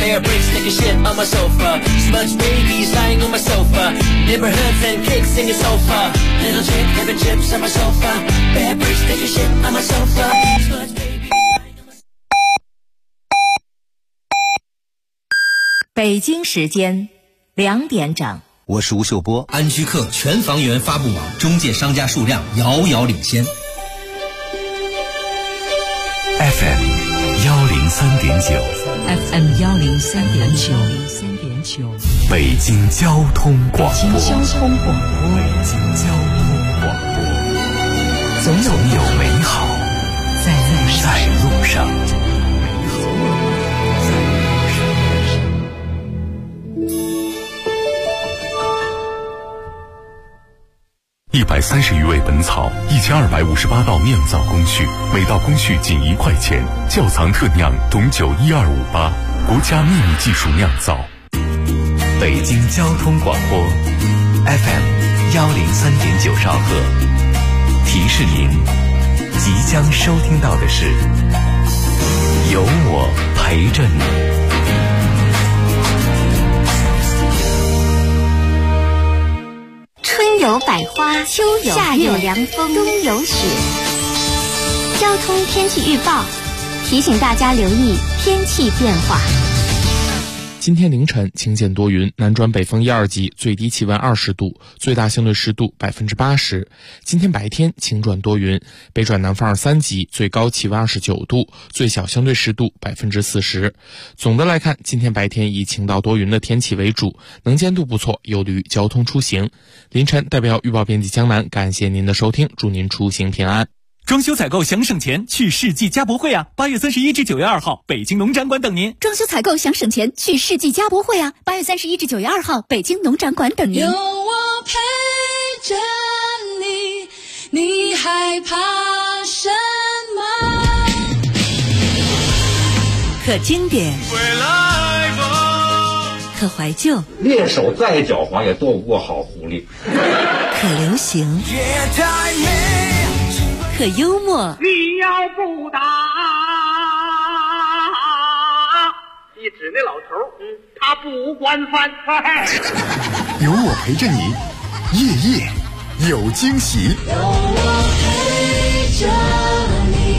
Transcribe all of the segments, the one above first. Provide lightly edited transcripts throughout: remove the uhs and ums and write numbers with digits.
Bear bricks, take a shit on my sofa. Smudge babies lying on my sofa. Neighborhoods and cakes singing sofa. Little chick having chips on my sofa. Bear bricks, take a shit on my sofa. Smudge babies lying on my sofa. 北京时间2点整。 我是吴秀波。 安居客全房源发布网中介商家数量遥遥领先。 FM 103.9 FM 103.9 北京交通广播。 北京交通广播。 北京交通广播。总有美好在路上。130余味本草，1258道酿造工序，每道工序仅1块钱。窖藏特酿董酒12588，国家秘密技术酿造。北京交通广播 FM 103.9兆赫。提示您，即将收听到的是有我陪着你。 春有百花，秋有夏有凉风，冬有雪。交通天气预报提醒大家留意天气变化。 今天凌晨晴间多云，南转北风1、2级，最低气温20度，最大相对湿度80%。今天白天晴转多云，北转南风2、3级，最高气温29度，最小相对湿度40%。总的来看，今天白天以晴到多云的天气为主，能见度不错，有利于交通出行。凌晨代表预报编辑江南，感谢您的收听，祝您出行平安。 装修采购想省钱，去世纪家博会啊！8月31至9月2号，北京农展馆等您。 装修采购想省钱，去世纪家博会啊！8月31至9月2号，北京农展馆等您。 有我陪着你，你害怕什么？ 可经典，可怀旧， 猎手再狡猾也斗不过好狐狸。 可流行，可幽默。 你要不打，一指那老头，他不管饭。 有我陪着你，夜夜有惊喜。 有我陪着你。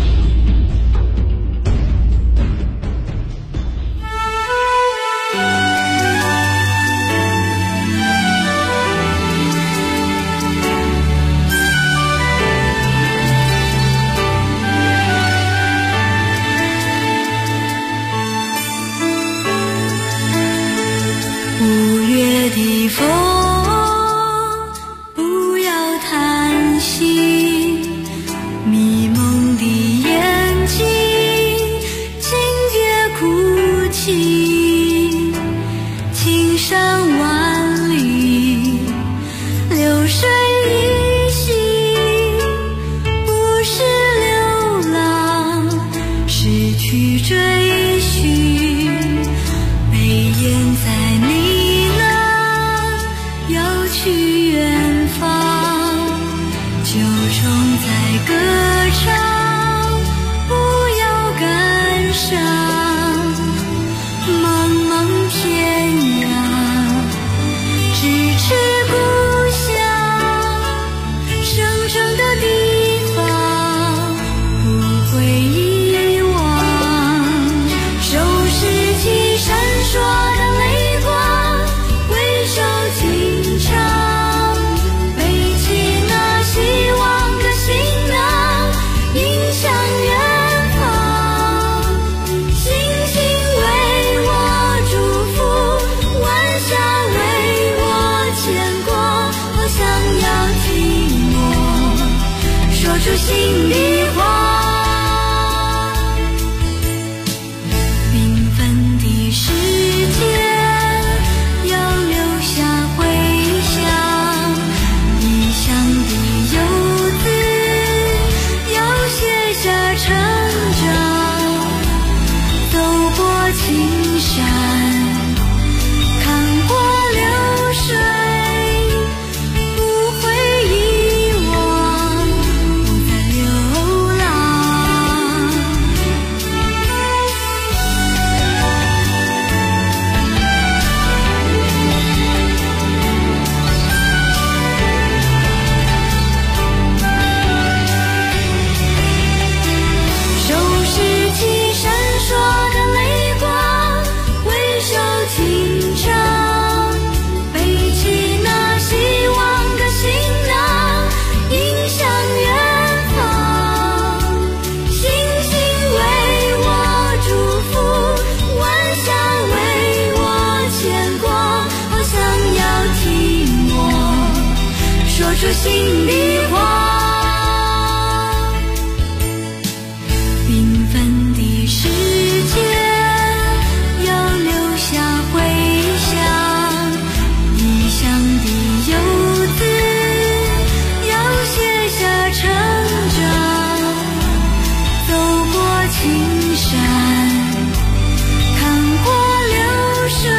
的风，不要叹息，迷蒙的眼睛，请别哭泣。青山万里，流水依稀，不是流浪，失去追寻，眉眼在你去远方，就种在歌唱，不要感伤。茫茫天涯，咫尺故乡，生生的地方，不会遗忘。收拾起闪烁的泪光，回首情长，背起那希望的行囊，迎向远方。星星为我祝福，晚霞为我牵挂，好想要寂寞说出心里话。缤纷的世界要留下回响，异乡的游子要写下成长，走过青山，看过流水，不会遗忘，不再流浪。 个心的话。缤纷的世界要留下回响，异乡的游子要写下成长，走过青山，看过流水，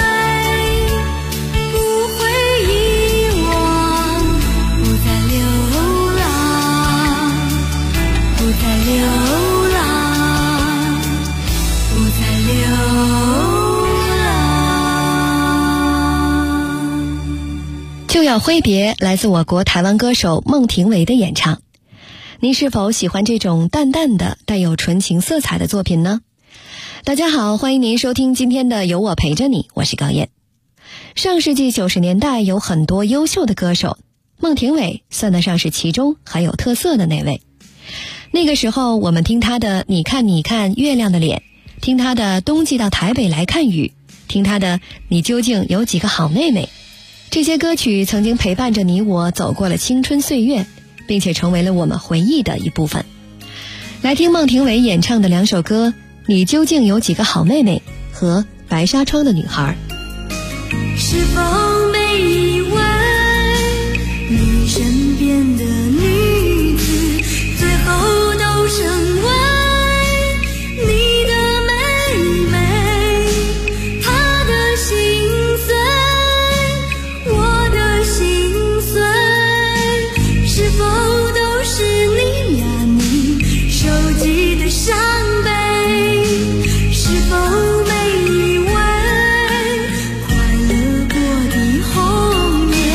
不会遗忘，不再流浪，不再流浪，不再流浪。 就要挥别，来自我国台湾歌手孟庭苇的演唱。您是否喜欢这种淡淡的带有纯情色彩的作品呢？大家好，欢迎您收听今天的有我陪着你，我是高燕。上世纪90年代有很多优秀的歌手，孟庭苇算得上是其中很有特色的那位。那个时候我们听她的你看你看月亮的脸，听她的冬季到台北来看雨，听她的你究竟有几个好妹妹，这些歌曲曾经陪伴着你我走过了青春岁月，并且成为了我们回忆的一部分。来听孟庭苇演唱的两首歌，你究竟有几个好妹妹和白纱窗的女孩。 是否每一位你身边的女子，最后都成为你的妹妹？她的心碎，我的心碎，是否都是你呀你收集的伤悲？是否每一位快乐过的红颜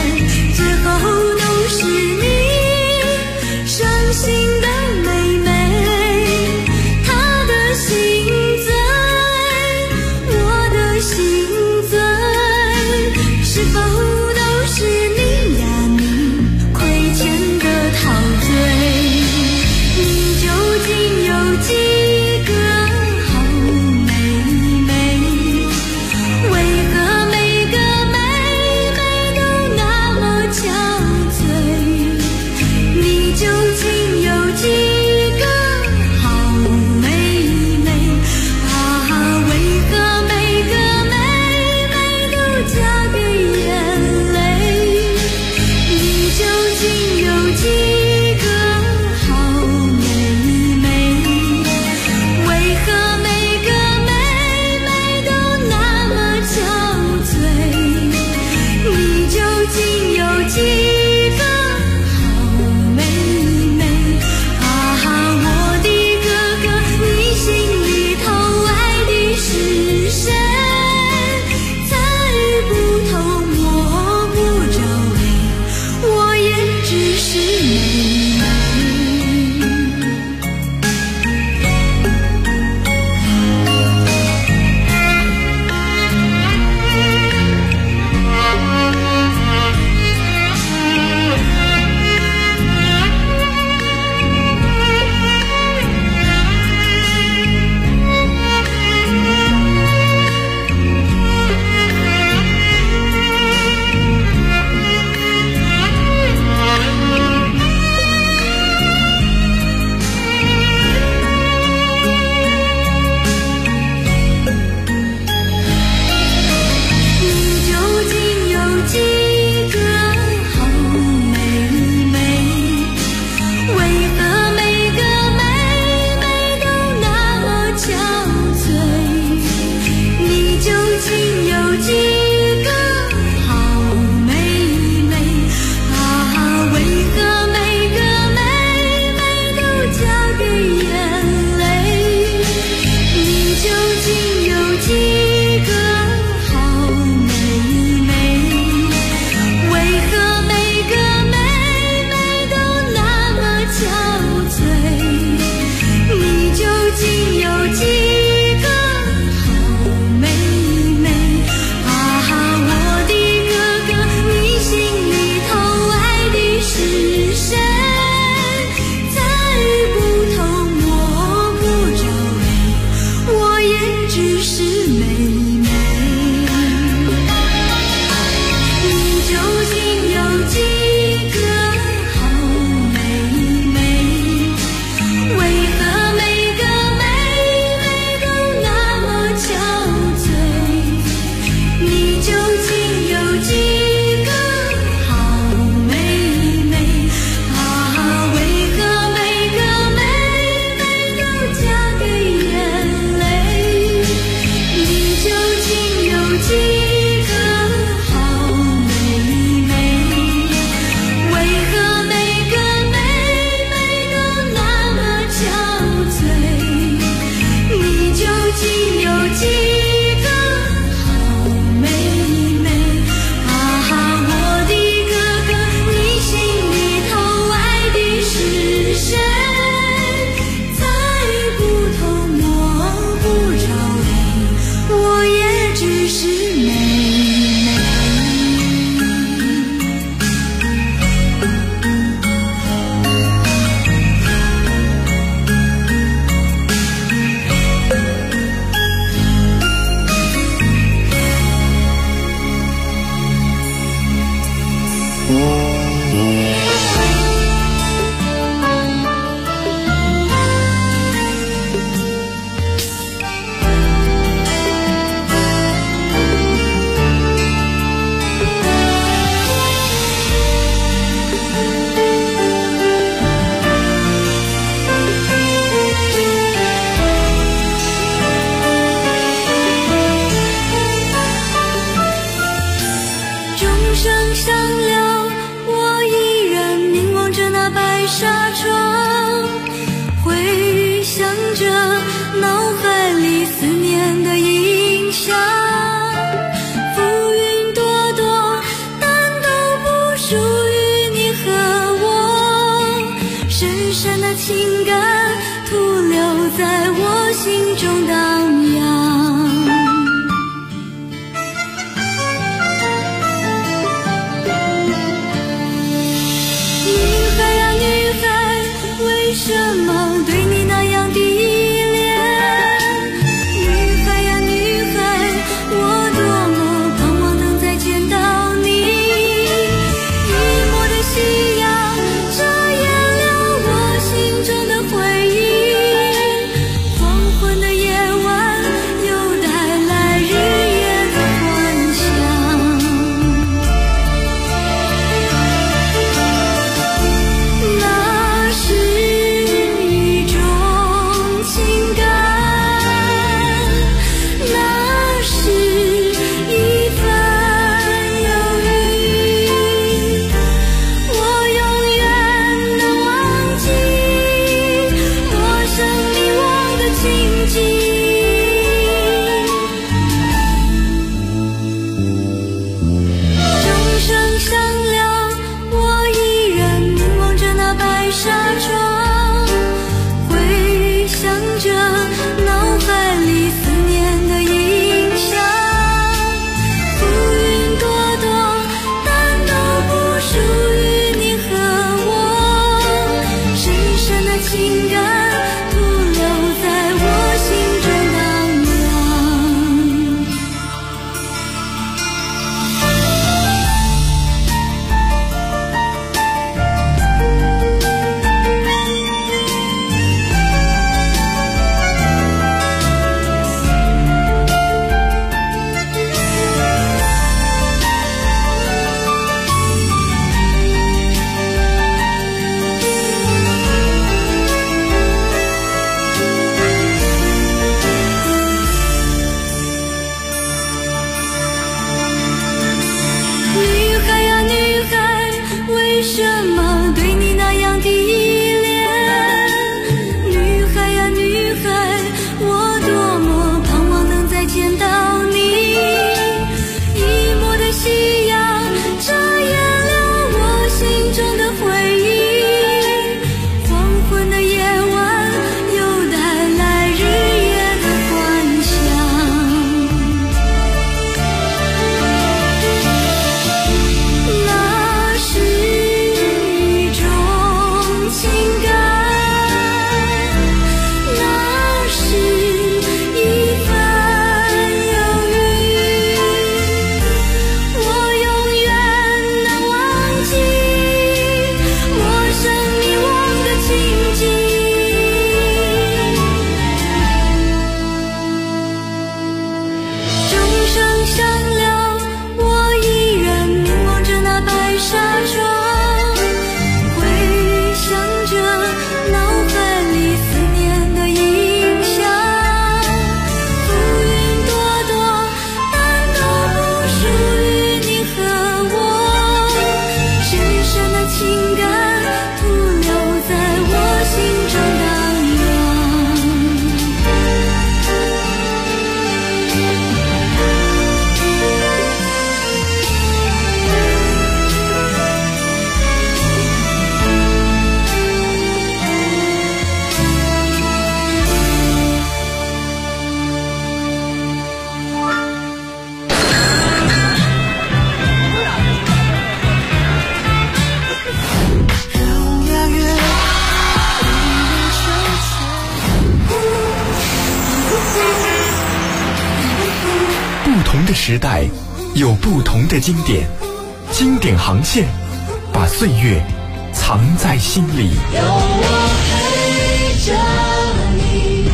同的时代，有不同的经典，经典航线，把岁月藏在心里。 有我陪着你，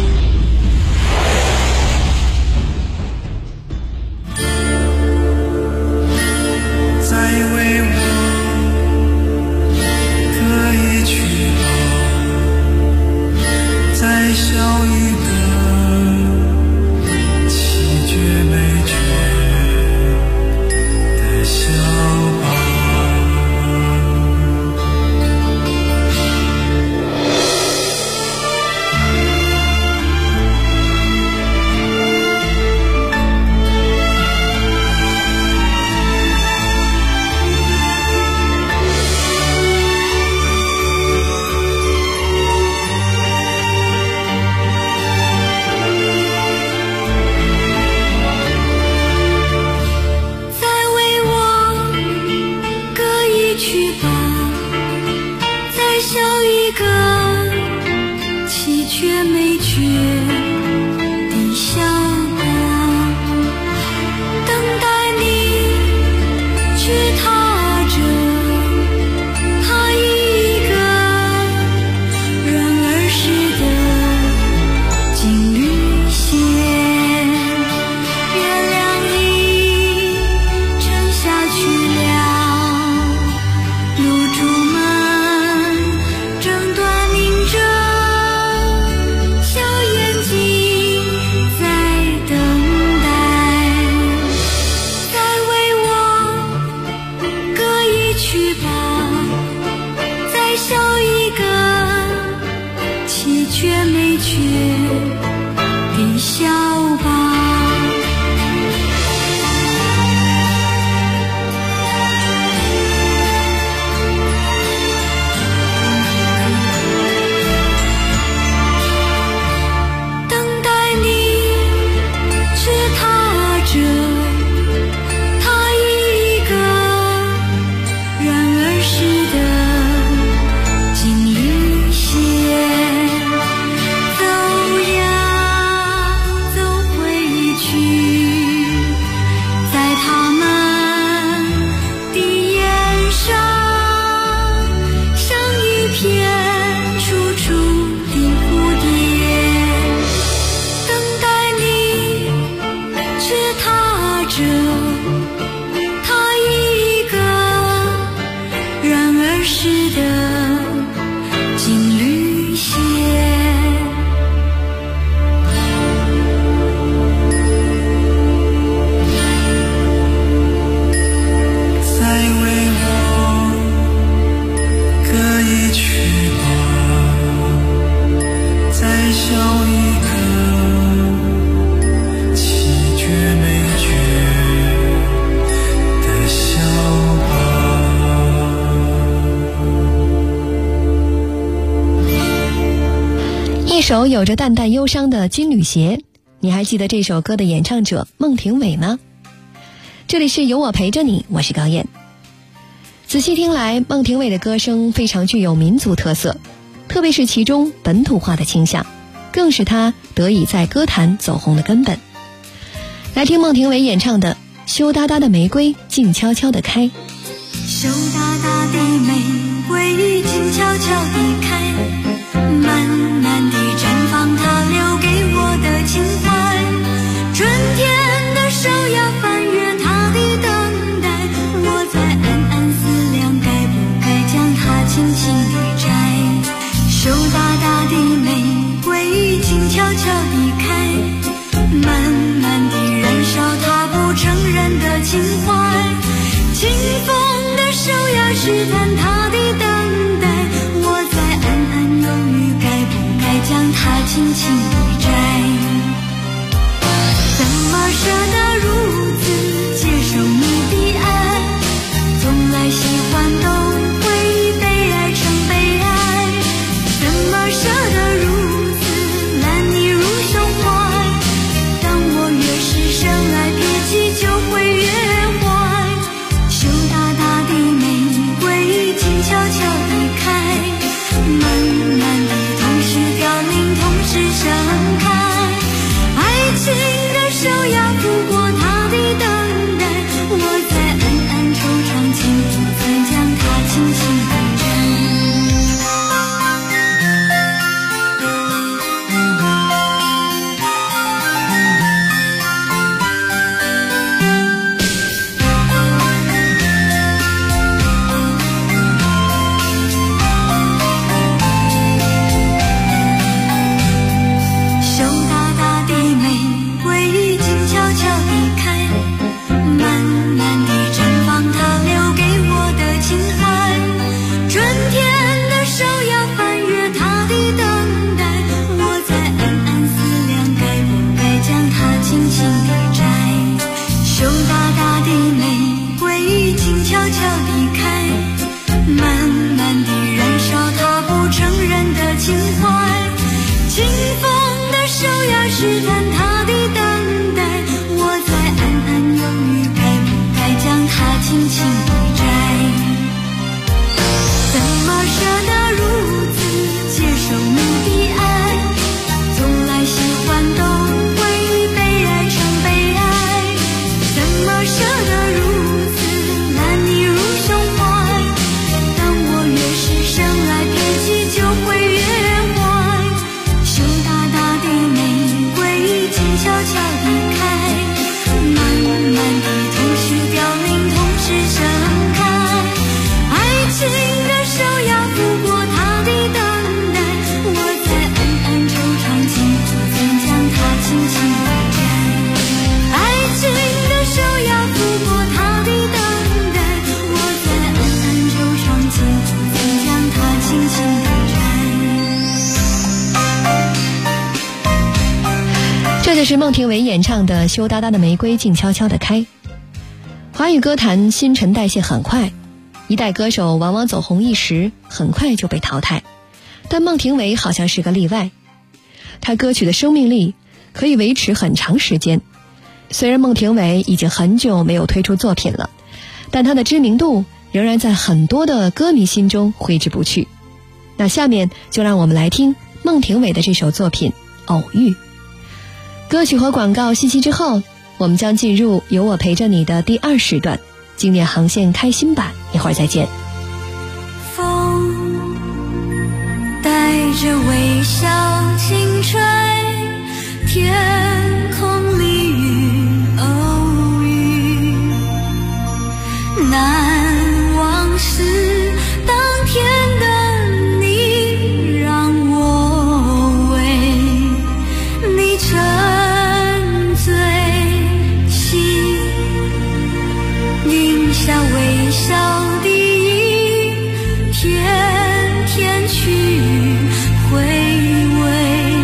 再为我歌一曲吧，再笑一个七绝美绝的笑吧。 一首有着淡淡忧伤的金缕鞋，你还记得这首歌的演唱者孟庭苇吗？这里是有我陪着你，我是高燕。仔细听来，孟庭苇的歌声非常具有民族特色，特别是其中本土化的倾向，更是她得以在歌坛走红的根本。来听孟庭苇演唱的《羞答答的玫瑰静悄悄地开》。 羞答答的玫瑰静悄悄地开，慢慢地绽放它留给我的情怀。春天的手要翻越它的等待，我在暗暗思量该不该将它轻轻地摘。羞答答的玫瑰静悄悄地开，慢慢地燃烧它不承认的情怀。清风的手要试探它的等待，我在暗暗犹豫该不该将它轻轻地摘。怎么舍得如此接受你的爱，从来喜欢都会被爱成被爱。怎么舍得如此揽你入胸怀，当我越是深爱脾气就会越坏。羞答答的玫瑰静悄悄地开，慢慢地同时凋零同时盛悄地开，慢慢地燃烧他不承认的情怀。清风的手呀，试探他的等待，我在暗暗犹豫，该不该将它轻轻地摘。怎么舍得如此接受你的爱，从来喜欢都会被爱成悲哀。怎么舍得如此揽你入胸怀，当我越是生来偏激就会越坏。羞答答的玫瑰静悄悄地开，慢慢地同时凋零同时盛开。爱情的手呀拂过他的等待，我在暗暗惆怅，竟不曾将它轻轻地摘。爱情的手呀拂过他的等待，我在暗暗惆怅，竟不曾将它轻轻地摘。 这就是孟庭苇演唱的《羞答答的玫瑰静悄悄地开》。华语歌坛新陈代谢很快，一代歌手往往走红一时，很快就被淘汰，但孟庭苇好像是个例外。她歌曲的生命力可以维持很长时间。虽然孟庭苇已经很久没有推出作品了，但她的知名度仍然在很多的歌迷心中挥之不去。那下面就让我们来听孟庭苇的这首作品《偶遇》。歌曲和广告息息之后，我们将进入有我陪着你的第2时段，经典航线开心版，一会儿再见。 风带着微笑轻吹，天空里雨偶遇，难忘是当天的你，让我为你沉醉心，云下微笑的一天天去回味，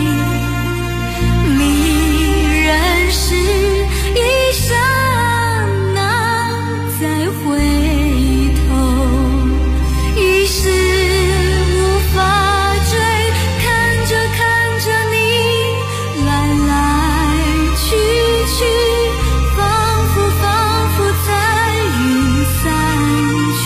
迷人是一刹那再回头，于是无法追，看着你来来去去，仿佛在云散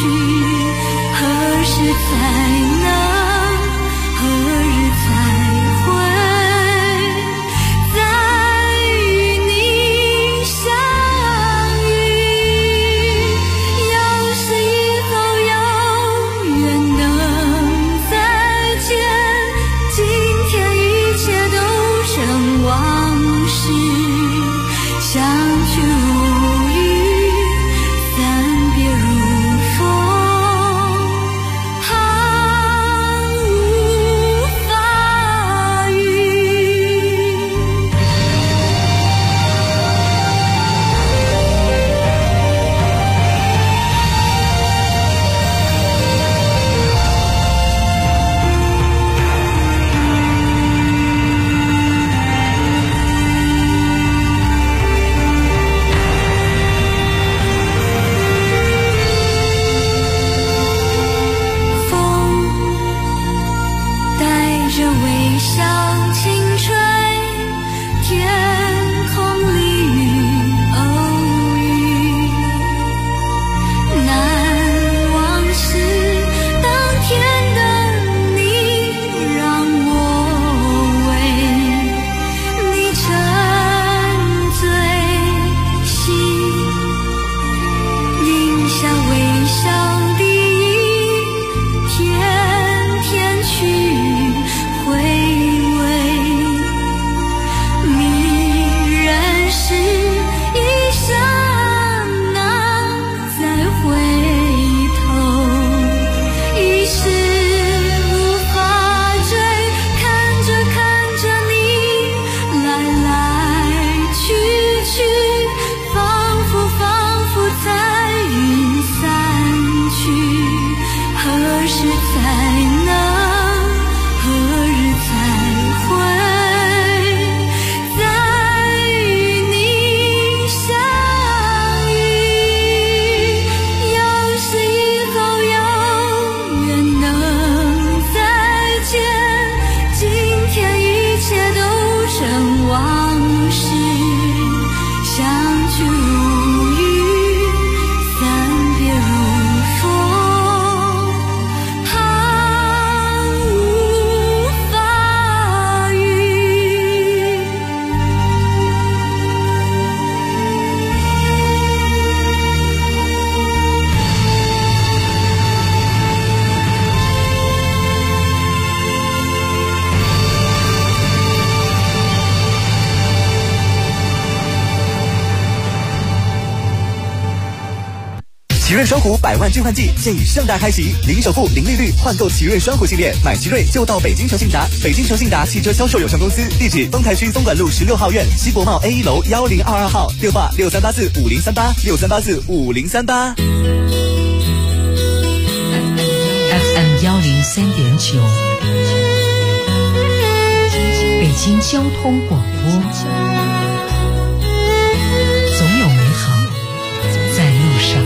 奇瑞双虎100万置换季现已盛大开启，零首付、零利率换购奇瑞双虎系列，买奇瑞就到北京诚信达。北京诚信达汽车销售有限公司，地址丰台区松管路16号院西国贸 A1 楼1022号，电话63845038，63845038。 FM 103.9，北京交通广播，总有美好在路上。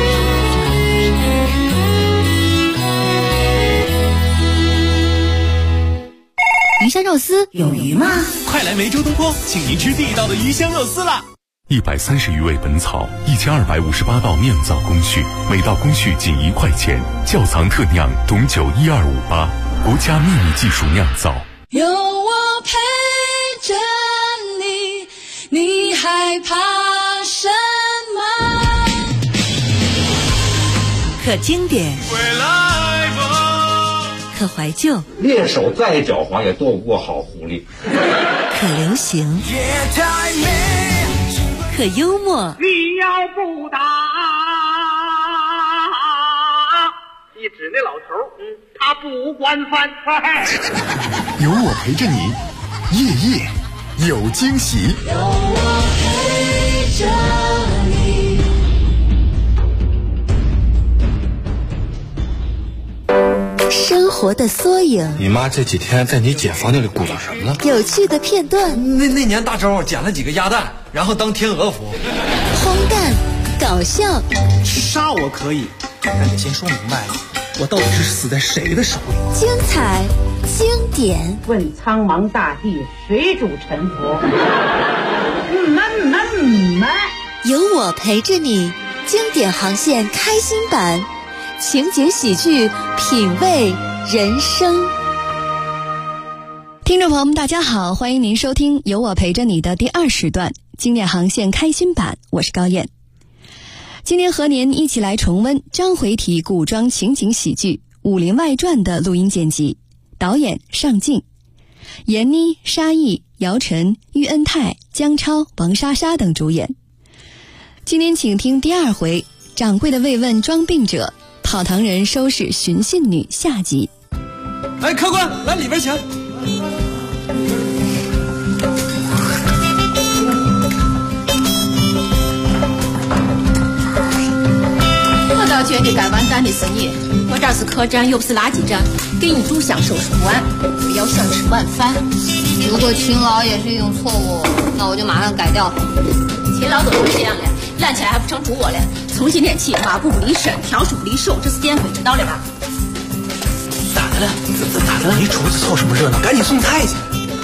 鱼香肉丝有鱼吗？ 快来梅州东坡，请您吃地道的鱼香肉丝啦 ！130余味本草，1258道酿造工序，每道工序仅1块钱，窖藏特酿董酒12588，国家秘密技术酿造。 有我陪着你，你害怕什么？ 可经典，可怀旧， 猎手再狡猾也斗不过好狐狸。 可流行，可幽默。 你要不打，一指那老头，他不管饭。 有我陪着你，夜夜有惊喜。 有我陪着你。 生活的缩影。 你妈这几天在你姐房间里鼓捣什么呢？ 有趣的片段。 那年大周捡了几个鸭蛋，然后当天鹅服。 荒诞，搞笑。 杀我可以，但得先说明白了，我到底是死在谁的手里？ 精彩，经典。 问苍茫大地，谁主沉浮？ 有我陪着你，经典航线开心版。情景喜剧，品味人生。 听众朋友们大家好，欢迎您收听有我陪着你的第2时段经典航线开心版，我是高燕。今天和您一起来重温章回体古装情景喜剧《武林外传》的录音剪辑，导演尚敬，闫妮、沙溢、姚晨、喻恩泰、姜超、王莎莎等主演。今天请听第2回掌柜的慰问装病者，跑堂人收拾寻衅女下集。 哎，客官，来里边请。 我倒觉得该完蛋的是你，我这是客栈又不是垃圾站，给你煮香收拾不完，不要想吃晚饭。 如果勤劳也是一种错误，那我就马上改掉。 勤劳都是这样的，懒起来还不成猪窝了。从今天起，抹布不离身，笤帚不离手，这是见鬼，知道了吧？ 咋的了？咋的了？你出去凑什么热闹？赶紧送菜去。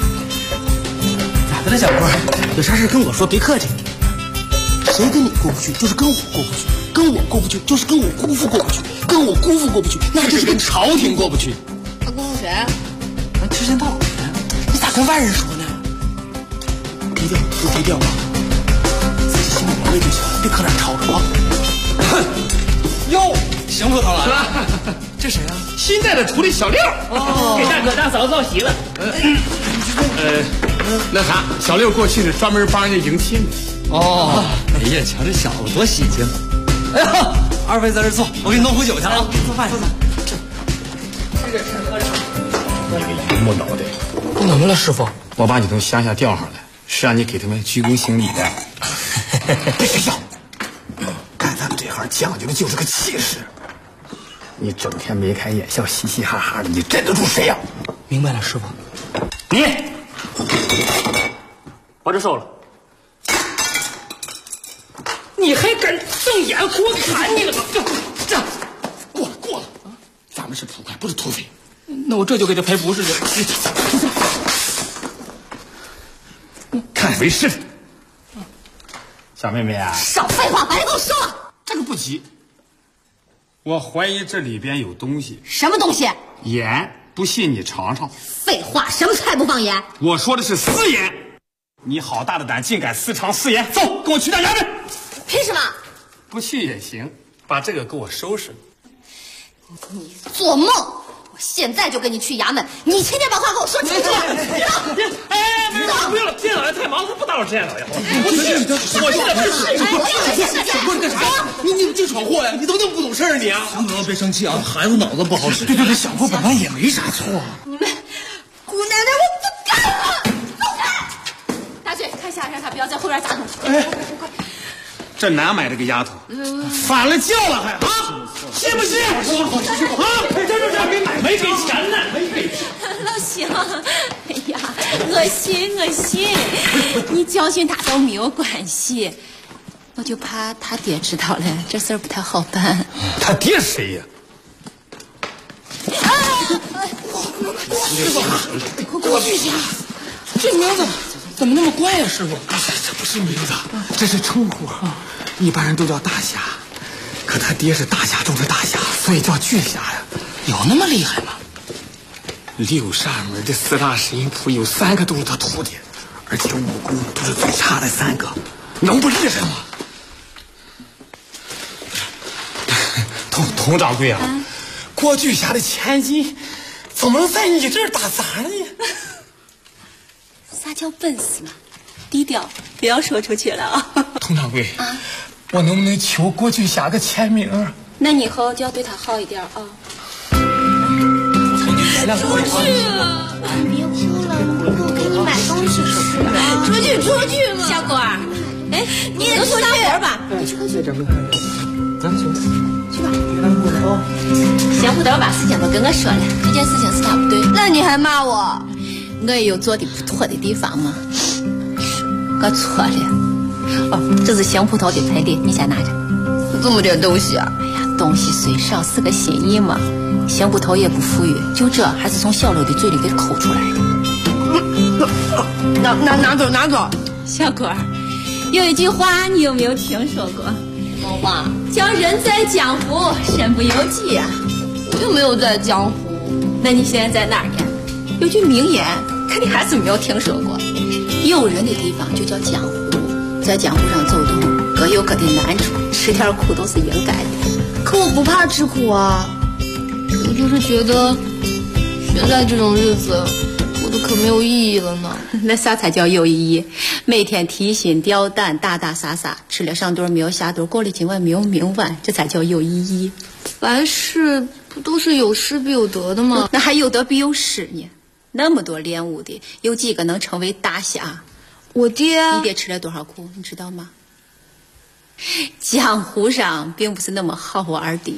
咋的了，小郭？有啥事跟我说，别客气。谁跟你过不去，就是跟我过不去；跟我过不去，就是跟我姑父过不去；跟我姑父过不去，那就是跟朝廷过不去。 他姑父谁？ 知县道理呢？你咋跟外人说呢？低调不低调啊？自己心里明白就行，别搁那吵着啊！哟，邢副头来了，这谁啊？ 新带的徒弟小六，给大哥大嫂造喜了。 那啥，小六过去是专门帮人家迎亲的。 哦，哎呀，瞧这小子多喜庆！哎呀，二位在这坐，我给你弄壶酒去啊！做饭，做饭。 你个榆木脑袋， 怎么了，师傅？ 我把你从乡下调上来，是让你给他们鞠躬行礼的。 别笑，干咱们这行讲究的就是个气势。 你整天眉开眼笑，嘻嘻哈哈的，你镇得住谁呀？ 明白了，师傅。 你把这收了。你还敢瞪眼给我砍你了吗？这过了， 咱们是捕快，不是土匪。 那我这就给他赔不是去。 看为师。小妹妹啊， 少废话，把人给我收了。 这个不急，我怀疑这里边有东西。 什么东西？ 盐，不信你尝尝。 废话，什么菜不放盐？ 我说的是私盐。你好大的胆，竟敢私藏私盐！走，跟我去大衙门。 凭什么？ 不去也行，把这个给我收拾。 你做梦！我现在就跟你去衙门，你亲自把话给我说清楚。 哎，不用了，县老爷太忙，他不打扰县老爷。我现在不是。 我要去县老爷。 你干啥？你你净闯祸呀！你怎么那么不懂事儿你啊？ 行了，别生气啊，孩子脑子不好使。 对，小霍本来也没啥错。 你们，姑奶奶，我不干了！走开！大嘴，看下让他不要在后边砸东西。 哎，快！这哪买这个丫头？反了教了还啊？信不信？好，这没给钱呢，没给钱。 老乡，哎呀，我信，你教训他都没有关系，我就怕他爹知道了，这事儿不太好办。 他爹谁呀？ 师傅，郭巨侠，这名字怎么那么怪呀？师傅， 这不是名字，这是称呼，一般人都叫大侠，可他爹是大侠中的大侠，所以叫巨侠呀。 有那么厉害吗 ？6扇门的4大神谱有3个都是他徒弟，而且武功都是最差的3个，能不厉害吗？佟掌柜啊，郭巨侠的千金怎么能在你这儿打杂呢？ 啥叫本事嘛？低调，不要说出去了啊！ 佟掌柜啊，我能不能求郭巨侠的签名？ 那你以后就要对他好一点啊！ 出去！ 别哭了，我给你买东西吃。 出去嘛！小果儿，哎，你也出去吧。 出去，掌柜看着。咱去吧。小虎头把事情都跟我说了，这件事情是他不对， 那你还骂我？ 我也有做的不妥的地方嘛。我错了。哦，这是邢捕头的赔礼，你先拿着。 这么点东西啊？ 哎呀，东西虽少，是个心意嘛。邢捕头也不富裕，就这还是从小楼的嘴里给抠出来的。拿走。 小果儿，有一句话你有没有听说过？ 什么话？ 叫人在江湖，身不由己啊。 我又没有在江湖。 那你现在在哪儿呢？有句名言，肯定还是没有听说过。有人的地方就叫江湖，在江湖上走动，各有各的难处，吃点苦都是应该的。 可我不怕吃苦啊，我就是觉得现在这种日子过得可没有意义了呢。 那啥才叫有意义？每天提心吊胆，打打杀杀，吃了上顿没有下顿，过了今晚没有明晚，这才叫有意义。 凡事不都是有失必有得的吗？ 那还有得必有失呢。那么多练武的，有几个能成为大侠？ 我爹， 你爹吃了多少苦，你知道吗？江湖上并不是那么好玩的。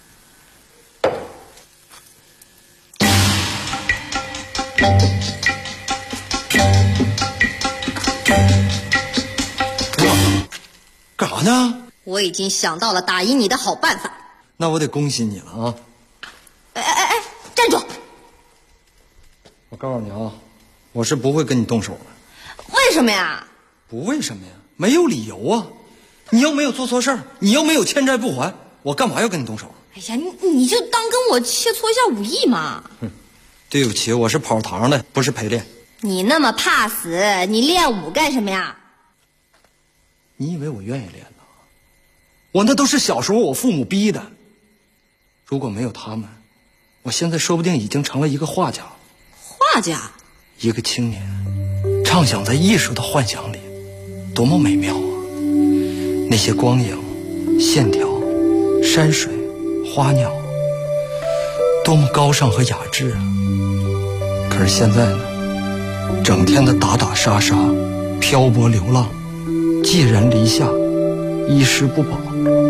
干啥呢？ 我已经想到了打赢你的好办法。 那我得恭喜你了啊！ 哎，站住！ 我告诉你啊，我是不会跟你动手的。 为什么呀？ 不为什么呀？没有理由啊！你又没有做错事儿，你又没有欠债不还，我干嘛要跟你动手？ 哎呀，你就当跟我切磋一下武艺嘛。 对不起，我是跑堂的，不是陪练。 你那么怕死，你练武干什么呀？ 你以为我愿意练呢？我那都是小时候我父母逼的。如果没有他们，我现在说不定已经成了一个画家。 画家？ 一个青年，畅想在艺术的幻想里，多么美妙啊！那些光影、线条、山水、花鸟，多么高尚和雅致啊！可是现在呢，整天的打打杀杀，漂泊流浪，寄人篱下，衣食不保，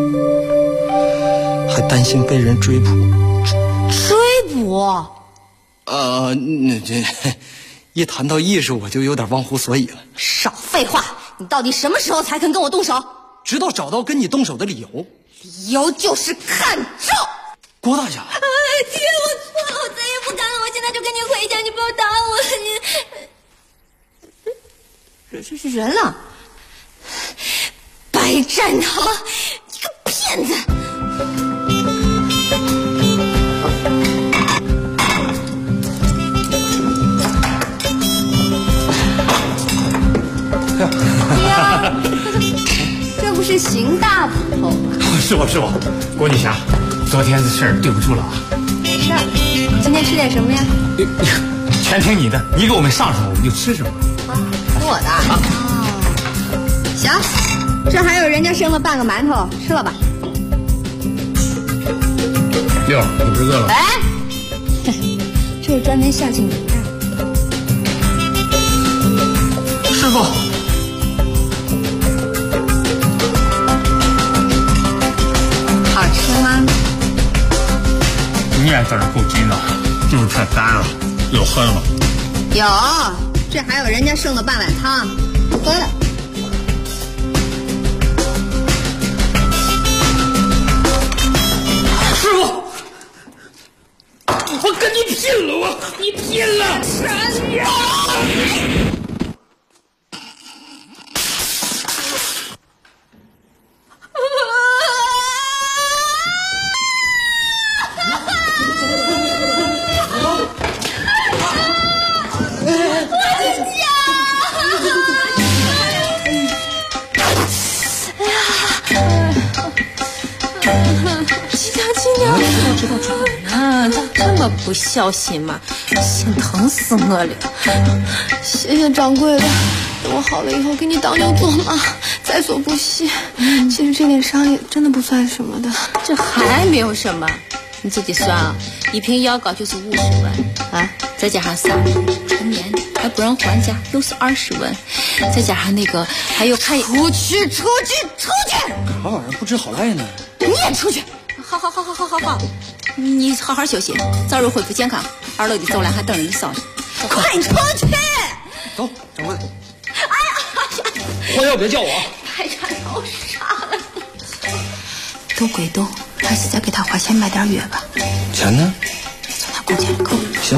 还担心被人追捕。 追捕？ 那这一谈到艺术，我就有点忘乎所以了。 少废话！你到底什么时候才肯跟我动手？ 直到找到跟你动手的理由。 理由就是看中。 郭大侠。 爹，我错了，我再也不干了，我现在就跟你回家，你不要打我！这是人了。白战堂，你个骗子！呀，这不是邢大捕头吗？ 是我，郭女侠，昨天的事儿对不住了啊。 没事儿，今天吃点什么呀？ 全听你的，你给我们上什么我们就吃什么。 啊，听我的啊。行，这还有人家剩了半个馒头，吃了吧。 六，你不是饿了？ 哎，这是专门孝敬你的。 师傅， 好吃吗？ 你也在这够劲呢，就是太干了，有喝了吗？ 有，这还有人家剩的半碗汤，不喝了。 师傅，我跟你拼了！你拼了！杀你啊！ 知道咋这么不孝心嘛，心疼死我了。 谢谢掌柜的，等我好了以后给你当牛做马，在所不惜。其实这点伤也真的不算什么的。 这还没有什么，你自己算啊，一瓶药膏就是50文啊，再加上3成年还不让还价，又是20文，再加上那个还有看出去！ 啥玩意儿不知好赖呢？ 你也出去！ 好，你好好休息，早日恢复健康。2楼的走廊还等着你嫂子， 快出去！ 走，掌柜。 哎呀， 喝药别叫我。 太馋老傻了。 都归都，还是再给他花钱买点药吧。 钱呢？ 从他工钱里扣。 行。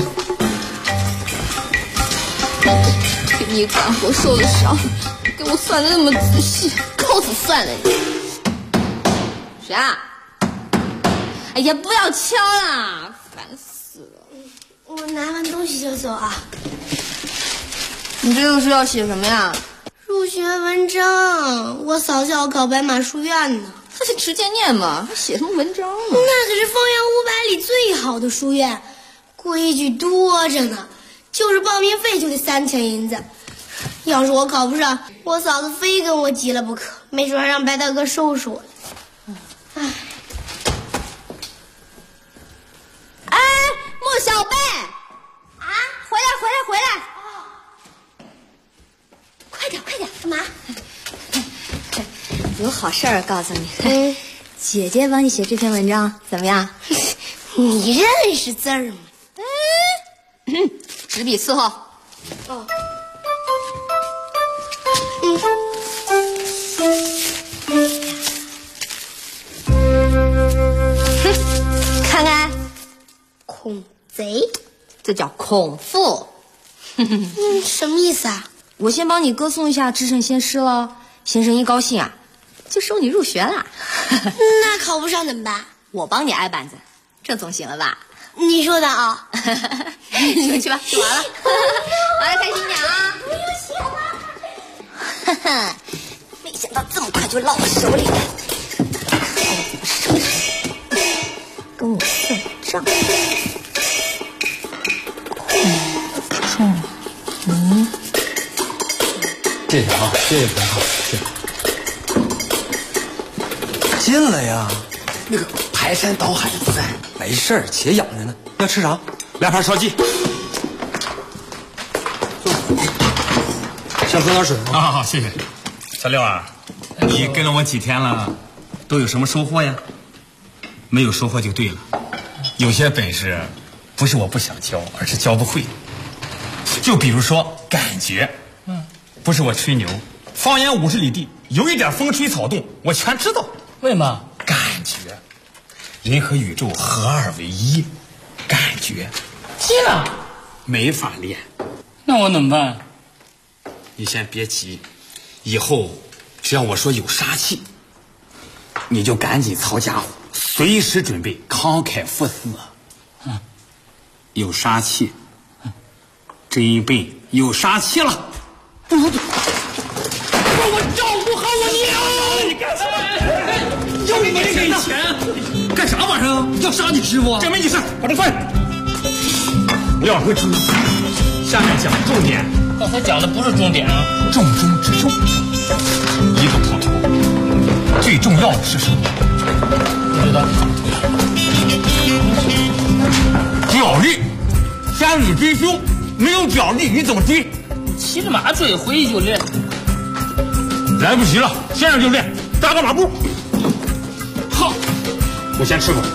给你干活受的伤，给我算的那么仔细，扣死算了你。谁啊？哎呀，不要敲了，烦死了！ 我拿完东西就走啊。 你这又是要写什么呀？ 入学文章，我嫂子要考白马书院呢。 那就直接念嘛，还写什么文章呢？ 那可是方圆500里最好的书院，规矩多着呢，就是报名费就得3000银子。要是我考不上，我嫂子非跟我急了不可，没准还让白大哥收拾我了。唉。 莫小贝， 啊，回来！ 快点， 干嘛？ 有好事儿告诉你。姐姐帮你写这篇文章怎么样？ 你认识字儿吗？ 执笔伺候。 哦。 看看。 孔贼， 这叫孔父。 什么意思啊？ 我先帮你歌颂一下至圣先师了，先生一高兴啊，就收你入学了。 那考不上怎么办？ 我帮你挨板子，这总行了吧？ 你说的啊。 你去吧，去玩了。玩的开心点啊！ 我有写了。 没想到这么快就落我手里了。跟我算账。 谢谢啊，谢谢同行。进来呀， 那个排山倒海不在， 没事儿，且养着呢。要吃啥 ？2盘烧鸡。 想喝点水吗？ 好，谢谢。小六啊，你跟了我几天了，都有什么收获呀？没有收获就对了。有些本事不是我不想教，而是教不会。就比如说感觉，不是我吹牛，方圆50里地有一点风吹草动，我全知道。 为嘛？ 感觉，人和宇宙合二为一，感觉。 天哪， 没法练。 那我怎么办？ 你先别急，以后只要我说有杀气，你就赶紧操家伙，随时准备慷慨赴死。有杀气，真笨，有杀气了。让我照顾好我娘！你干啥？又没给钱，干啥玩意儿？要杀你师傅？这没你事，把这饭。2回吃。下面讲重点。 刚才讲的不是重点啊， 重中之重。一个头头，最重要的是什么？ 不知道。 山雨追凶，没有脚力你怎么追？ 骑着马追，回去就练。 来不及了，现在就练，扎个马步。好，我先吃口。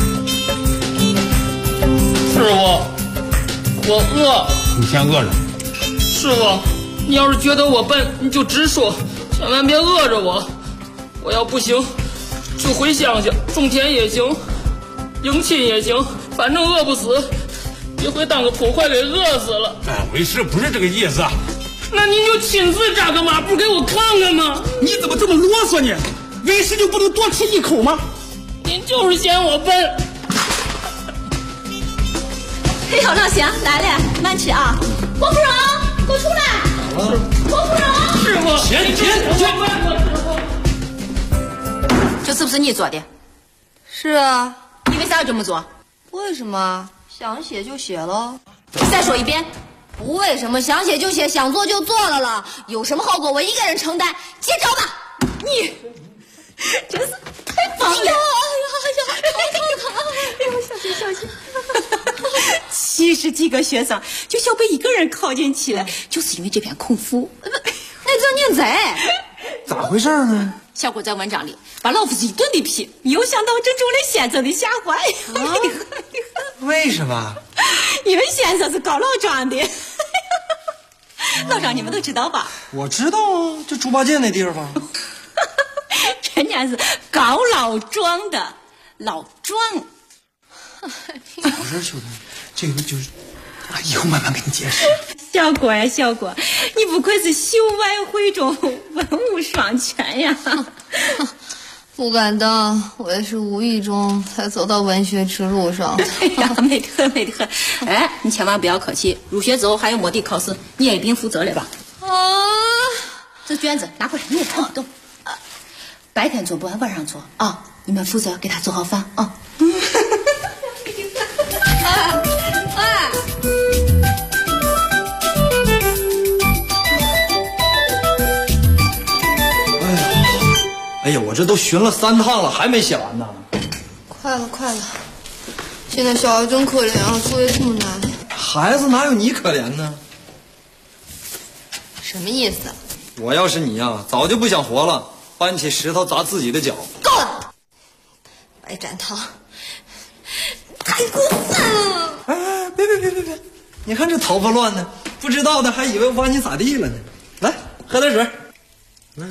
师傅，我饿。 你先饿着。 师傅，你要是觉得我笨，你就直说，千万别饿着我。我要不行，就回乡下种田也行，迎亲也行，反正饿不死，别会当个破坏给饿死了。 为师不是这个意思。 那您就亲自扎个马步给我看看嘛！ 你怎么这么啰嗦呢？为师就不能多吃一口吗？ 您就是嫌我笨。 有老乡来了，慢吃啊！ 王芙蓉，给我出来！王芙蓉， 师傅， 前这是不是你做的？ 是啊。 你为啥要这么做？ 为什么？想写就写了。 再说一遍。 不为什么，想写就写，想做就做了，有什么后果我一个人承担。接招吧！ 你真是太棒了！哎呦，小心！70几个学生就小北一个人考进去了，就是因为这篇空腹。 那这您贼， 咋回事呢？ 小郭在文章里把老夫子一顿的批，没有想到这中了先生的下怀。 为什么？ 因为先生是高老庄的。老庄你们都知道吧？ 我知道啊，就猪八戒那地方。 人家是高老庄的老庄。 不是，秋冬，这个就是，以后慢慢给你解释。 小郭呀，小郭，你不愧是秀外慧中，文武双全呀！ 不敢当，我也是无意中才走到文学之路上。 哎呀，没得。哎，你千万不要客气，入学之后还有摸底考试，你也一定负责了吧？ 啊， 这卷子拿过来，你也看不懂。白天做不完，晚上做啊！你们负责给他做好饭啊！ 哎呀，我这都巡了3趟了，还没写完呢。 快了，现在小孩真可怜啊，作业这么难。 孩子哪有你可怜呢？ 什么意思？ 我要是你呀，早就不想活了，搬起石头砸自己的脚。 够了，白展堂，太过分了！ 哎，别，你看这头发乱的，不知道的还以为我把你咋地了呢。来，喝点水。来。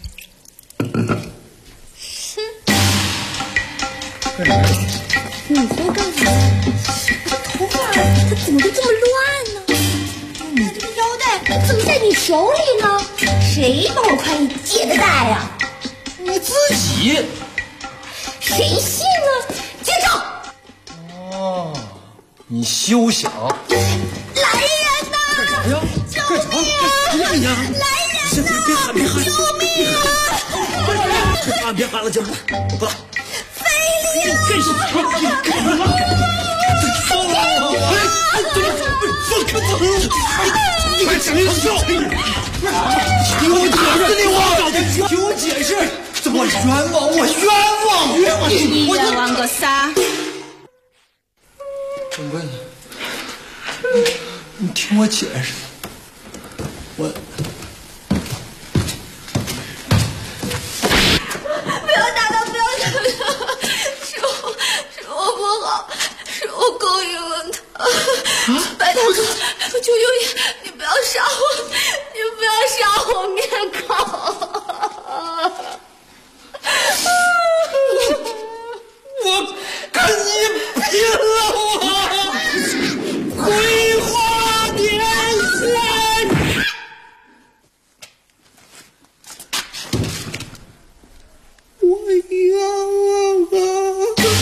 你说干啥？头发它怎么会这么乱呢？ 你这个腰带怎么在你手里呢？谁帮我宽衣解的带呀？ 你自己。 谁信呢？接招！ 哦，你休想！ 来人呐！救命啊！来人呐！ 别喊！ 救命啊！ 别喊了，姐夫，我不打。 菲利！ 干什么？你还讲笑？给我解释！我冤枉！ 你冤枉个啥？ 掌柜的，你听我解释。我不要打他！是我不好，是我勾引了他。白大哥，我求求你不要杀我，你不要杀我灭口。 我跟你拼了！我葵花点穴。我冤枉啊！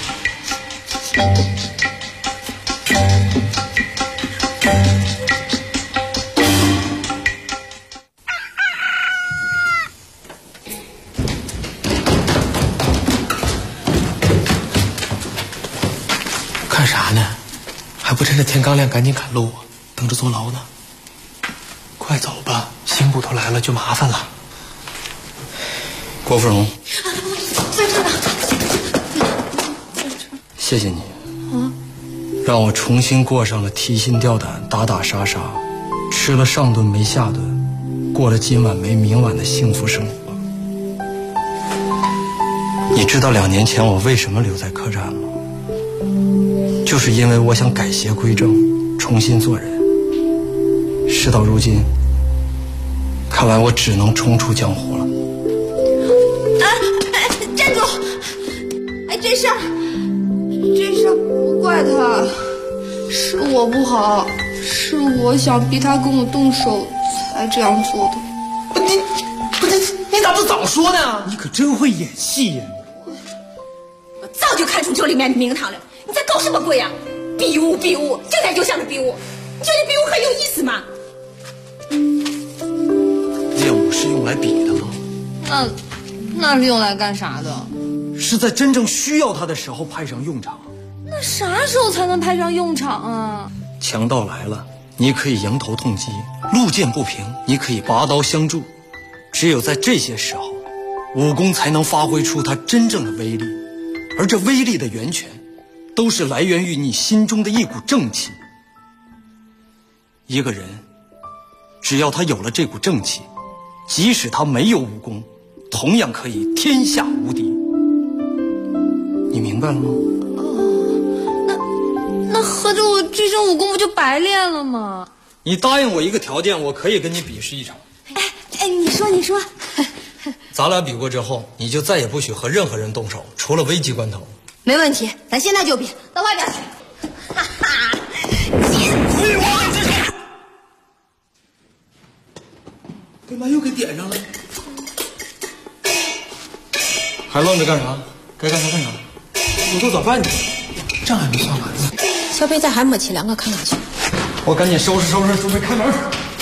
干啥呢？还不趁着天刚亮赶紧赶路啊？等着坐牢呢。快走吧，刑部头来了就麻烦了。 郭芙蓉， 在这呢。 谢谢你， 让我重新过上了提心吊胆、打打杀杀，吃了上顿没下顿，过了今晚没明晚的幸福生活。你知道2年前我为什么留在客栈吗？就是因为我想改邪归正，重新做人。事到如今，看来我只能冲出江湖了。 站住！这事儿不怪他，是我不好，是我想逼他跟我动手才这样做的。 你咋不早说呢？你可真会演戏呀！ 我早就看出这里面的名堂了，你在搞什么鬼呀？比武，整天就想着比武，你觉得比武很有意思吗？ 练武是用来比的吗？ 那是用来干啥的？ 是在真正需要它的时候派上用场。 那啥时候才能派上用场啊？ 强盗来了，你可以迎头痛击；路见不平，你可以拔刀相助。只有在这些时候，武功才能发挥出它真正的威力，而这威力的源泉，都是来源于你心中的一股正气。一个人，只要他有了这股正气，即使他没有武功，同样可以天下无敌。你明白了吗？ 那合着我这身武功不就白练了吗？ 你答应我一个条件，我可以跟你比试一场。 你说。 咱俩比过之后，你就再也不许和任何人动手，除了危急关头。 没问题，咱现在就比，到外边去。哈哈， 干嘛又给点上了？ 还愣着干啥？该干啥干啥。 我做早饭去，账还没算完呢。 小贝在还没起，2个看哪去？ 我赶紧收拾，准备开门。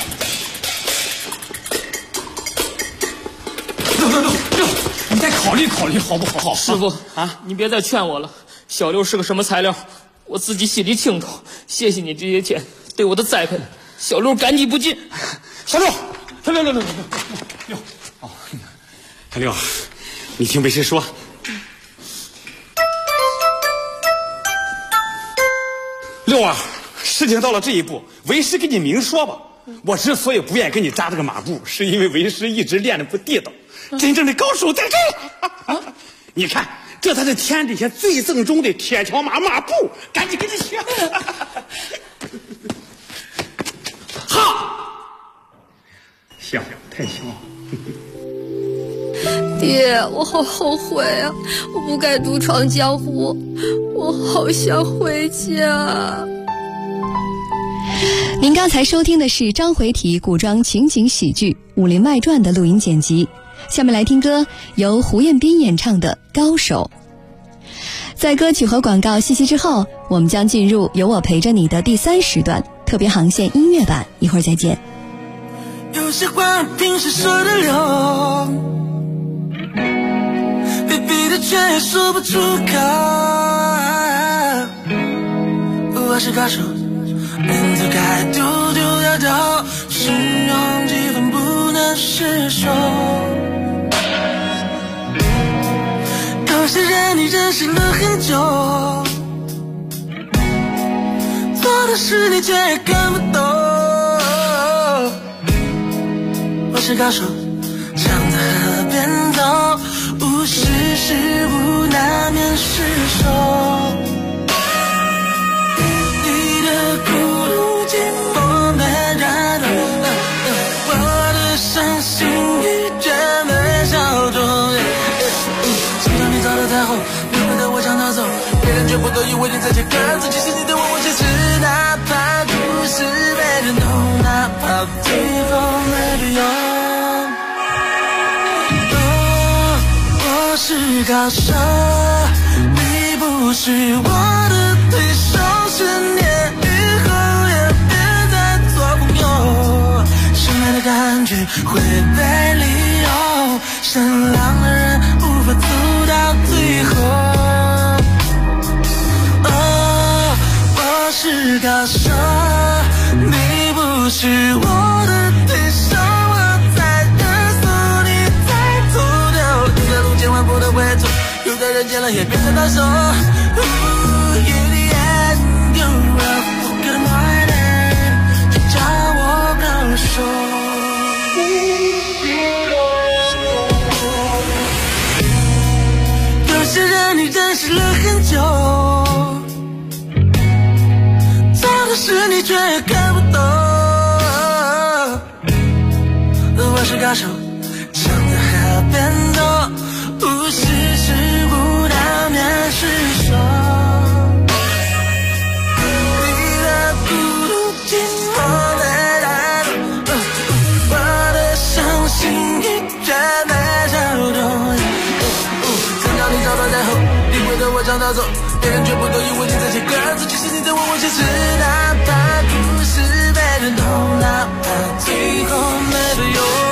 六，你再考虑考虑好不好？ 师傅啊，你别再劝我了。小六是个什么材料，我自己心里清楚。谢谢你这些天对我的栽培，小六感激不尽。 小六，哦，小六，你听为师说。六啊，事情到了这一步，为师跟你明说吧。我之所以不愿意跟你扎这个马步，是因为为师一直练得不地道。真正的高手在这儿。你看，这才是天底下最正宗的铁桥马步，赶紧跟着学。好，像太像。 爹，我好后悔啊！我不该独闯江湖，我好想回家。 您刚才收听的是章回体古装情景喜剧《武林外传》的录音剪辑。下面来听歌，由胡彦斌演唱的《高手》。在歌曲和广告息息之后，我们将进入有我陪着你的第3时段特别航线音乐版，一会儿再见。 有些话平时说得了，卑鄙的却说不出口。我是高手，面子该丢丢要丢，使用几分不能失手。有些人你认识了很久，做的事你却看不懂。我是高手，常在河边走，无事事物难免失手。你的孤独寂寞没人懂，我的伤心欲绝没消除。心疼你走得太后，明白的我想逃走，别人却不得已为你在这看自己心里的我坚持，哪怕故事没人懂，哪怕最后没理由。我是高手，你不是我的对手，10年以后也别再做朋友，深爱的感觉会被利用，善良的人无法走到最后。我是高手，你不是我的对手，我在忍受你在走掉，一条路千万不能回头，有的人见了也别再放手。In the end, you 受。有些人你认识了很久，做的事你却也看不懂。我是高手，想在河边走，不是事物难免失手。你的孤独寂寞的带动，我的伤心欲绝的小动。曾让你找到在后，你回头我常逃走，别人全部都以为你在写歌词，其实你在问我些事。哪怕故事被人懂，哪怕最后没得用。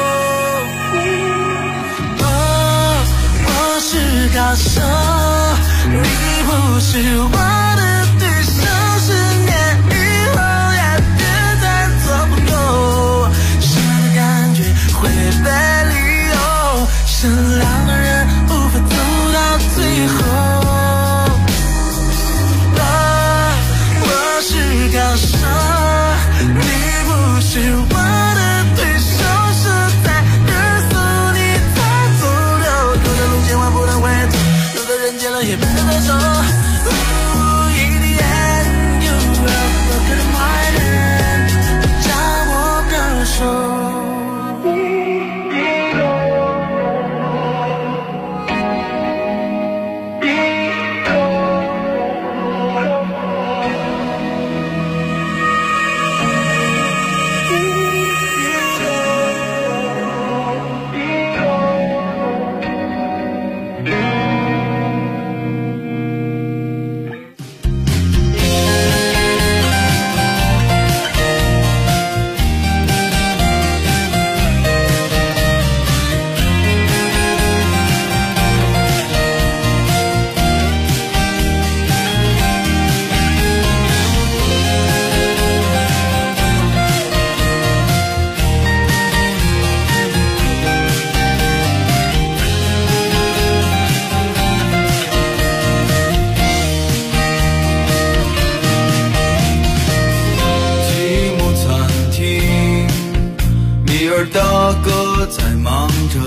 我是高手，你不是我的对手，10年以后也别再做朋友。什么感觉会被利用？善良的人无法走到最后。我是高手，你不是我的对手，是在约束你才走掉。有的路千万不能回头，有的人见了也不能走。In the end you will look at my hand， 叫我高手。 大哥在忙着，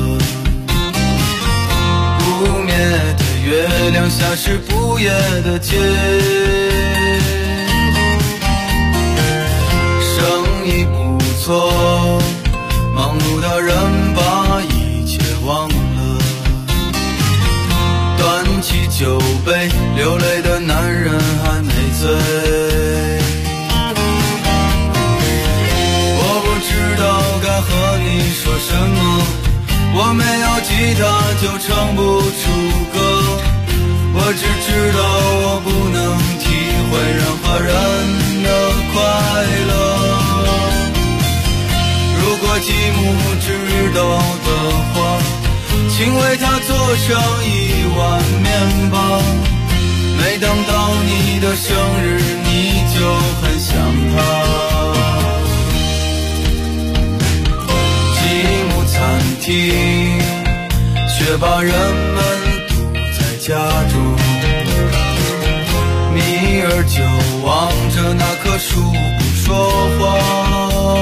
不灭的月亮下是不夜的街，生意不错，忙碌的人把一切忘了，端起酒杯，流泪的男人还没醉。不知道该和你说什么，我没有吉他就唱不出歌，我只知道我不能体会任何人的快乐。如果继母知道的话，请为她做上1碗面包，每当到你的生日你就很想她。餐厅却把人们堵在家中，米儿就望着那棵树不说话，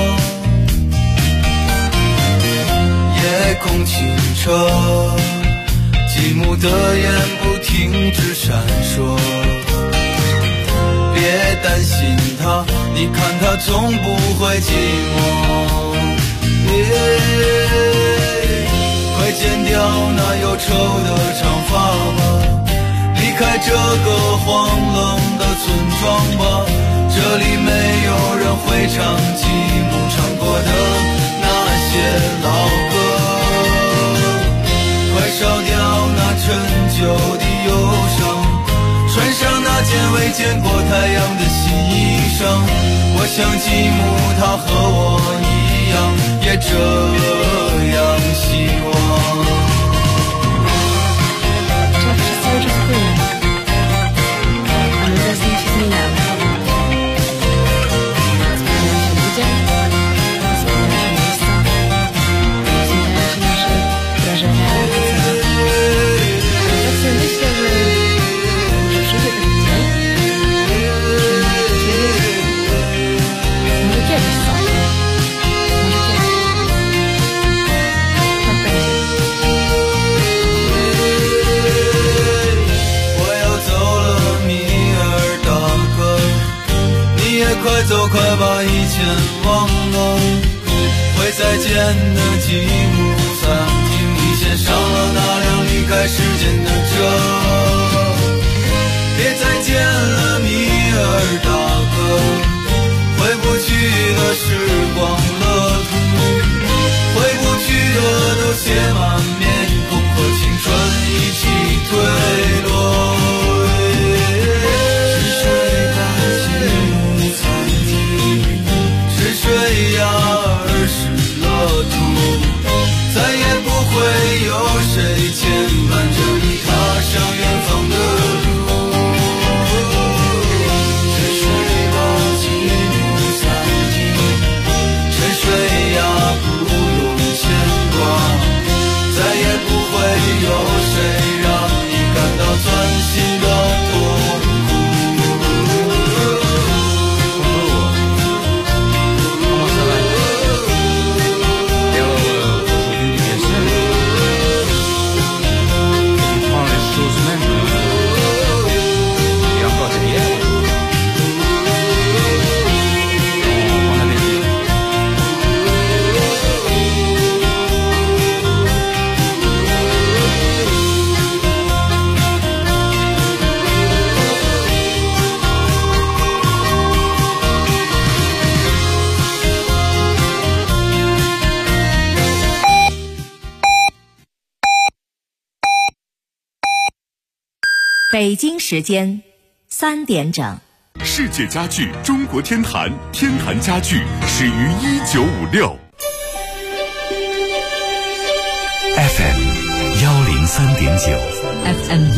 夜空清澈，继母的眼不停止闪烁。别担心他，你看他从不会寂寞。快剪掉那忧愁的长发吧，离开这个荒冷的村庄吧，这里没有人会唱继母唱过的那些老歌。快烧掉那陈旧的忧伤，穿上那件未见过太阳的新衣裳。我想继母她和我一样，也这样希望。 的积木藏进你献上了那辆离开时间的车。别再见了米尔大哥，回不去的时光乐土，回不去的都写满面孔，和青春一起坠落。沉睡吧积木藏进沉睡呀儿时乐土，再也不会有谁牵绊着你踏上远方的路。有谁让你感到钻心的痛苦？ 北京时间3点整。 世界家具中国天坛，天坛家具始于1956。 FM 103.9 FM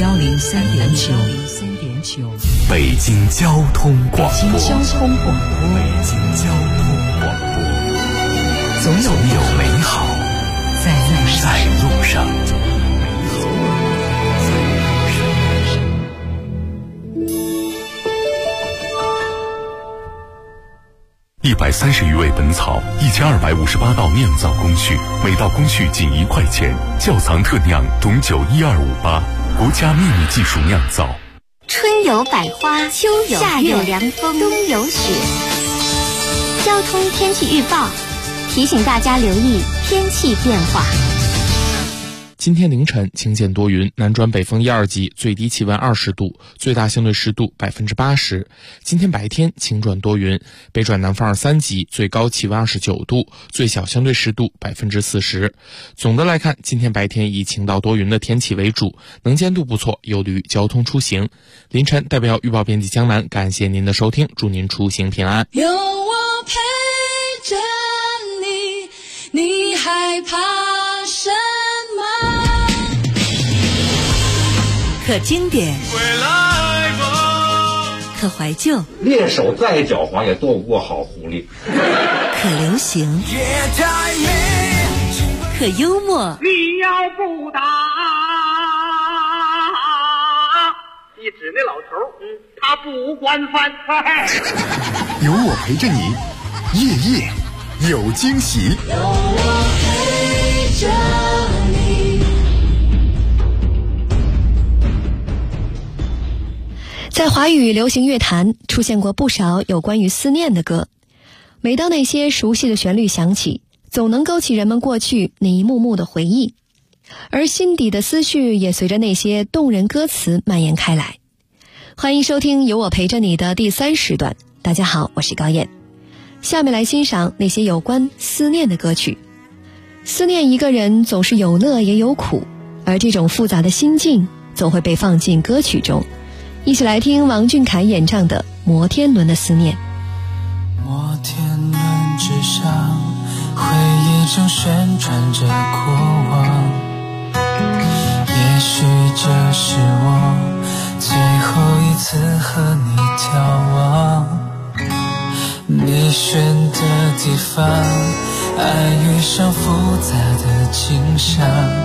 103.9 北京交通广播。 北京交通广播，总有美好在路上。 130余味本草，1258道酿造工序，每道工序仅1块钱。窖藏特酿董酒12588，国家秘密技术酿造。 春有百花，秋有夏有凉风，冬有雪。交通天气预报提醒大家留意天气变化。 今天凌晨晴间多云，南转北风1、2级，最低气温20度，最大相对湿度80%。今天白天晴转多云，北转南风2、3级，最高气温29度，最小相对湿度40%。总的来看，今天白天以晴到多云的天气为主，能见度不错，有利于交通出行。凌晨代表预报编辑江南，感谢您的收听，祝您出行平安。 有我陪着你，你害怕什么？ 可经典，可怀旧， 猎手再狡猾也斗不过好狐狸。 可流行，可幽默。 你要不打，你指那老头，他不管饭。 有我陪着你，夜夜有惊喜。 有我陪着你。 在华语流行乐坛出现过不少有关于思念的歌，每当那些熟悉的旋律响起，总能勾起人们过去那一幕幕的回忆，而心底的思绪也随着那些动人歌词蔓延开来。欢迎收听有我陪着你的第3时段，大家好，我是高燕。下面来欣赏那些有关思念的歌曲。思念一个人总是有乐也有苦，而这种复杂的心境总会被放进歌曲中。一起来听王俊凯演唱的《摩天轮的思念》。 摩天轮之上，回忆正旋转着过往，也许这是我最后一次和你眺望。你选的地方，爱遇上复杂的景象，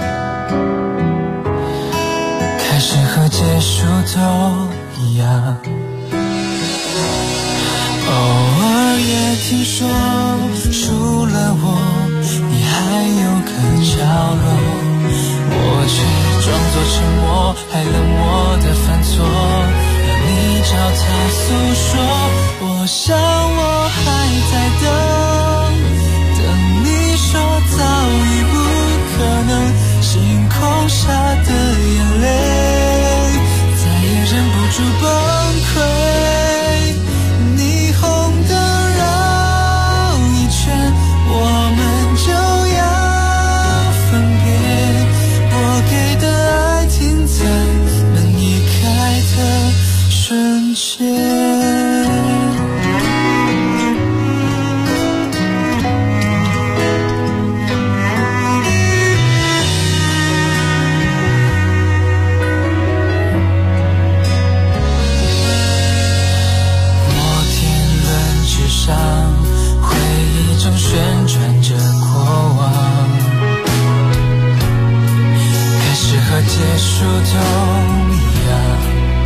开始和结束都一样。偶尔也听说，除了我，你还有个角落，我却装作沉默，还冷漠的犯错，让你找他诉说。我想我还在等你说再处都一样。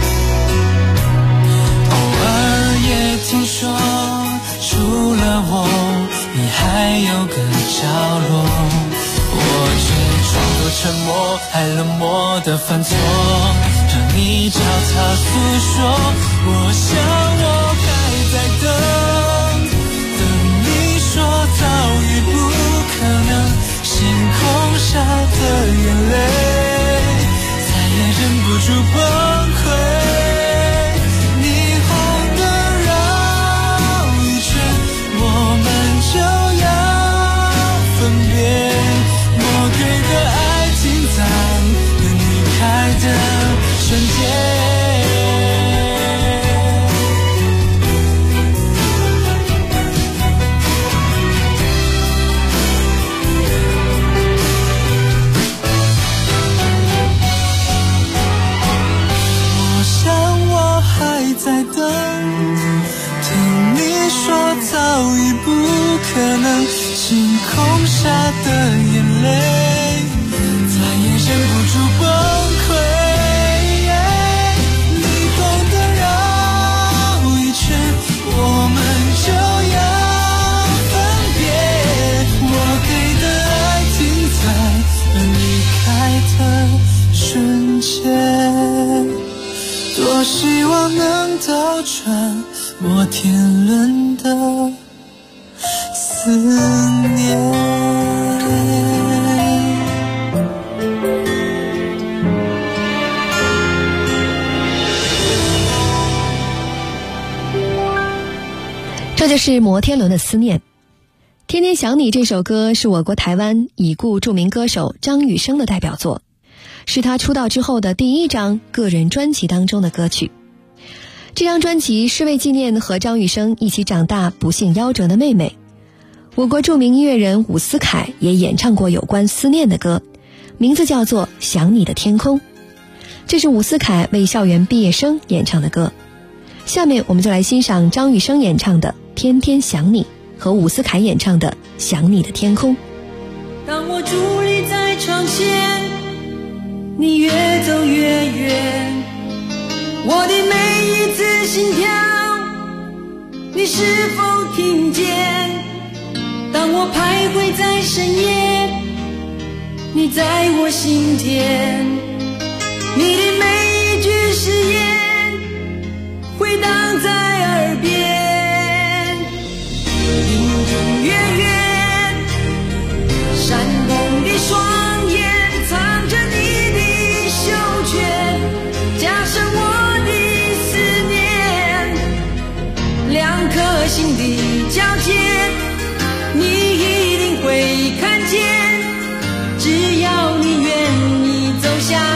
偶尔也听说，除了我，你还有个角落，我却装作沉默，还冷漠的犯错，让你找他诉说。我想我还在等，等你说早已不可能，星空下的眼泪再也忍不住崩溃。霓虹灯绕一圈，我们就要分别，我给的爱停在等离开的瞬间。我想我还在等，听你说早已不可能，星空下的眼泪再也忍不住崩溃。霓虹灯绕一圈，我们就要分别，我给的爱停在离开的瞬间。多希望能倒转摩天轮的思念。 这就是摩天轮的思念。天天想你这首歌是我国台湾已故著名歌手张雨生的代表作，是他出道之后的第一张个人专辑当中的歌曲。这张专辑是为纪念和张雨生一起长大不幸夭折的妹妹。我国著名音乐人伍思凯也演唱过有关思念的歌，名字叫做《想你的天空》。这是伍思凯为校园毕业生演唱的歌。下面我们就来欣赏张雨生演唱的《天天想你》和伍思凯演唱的《想你的天空》。 当我伫立在窗前，你越走越远，我的每一次心跳你是否听见？当我徘徊在深夜，你在我心田，你的每一句誓言回荡在耳边，隐隐约约闪动的双眼藏着你的袖圈，加深我的思念，两颗心的交界你一定会看见，只要你愿意走下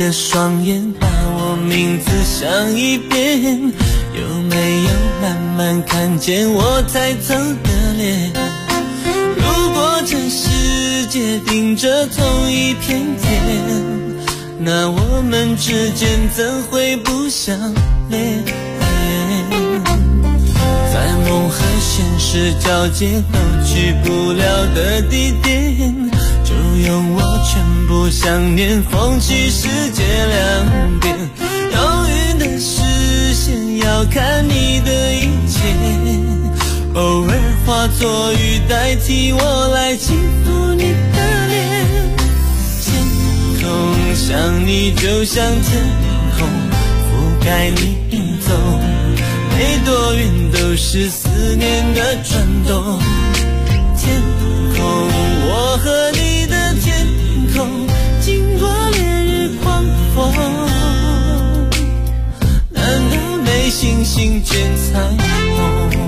的双眼把我名字想一遍，有没有慢慢看见我抬头的脸？如果这世界顶着同一片天，那我们之间怎会不相恋？在梦和现实交界都去不了的地点，就用我全部想念缝起世界两边。忧郁的视线要看你的一切，偶尔化作雨代替我来轻抚你的脸。天空像你就像天空，覆盖你走，没多远都是思念的转动。天空，我和你的天空，经过烈日狂风，难道没星星见彩虹？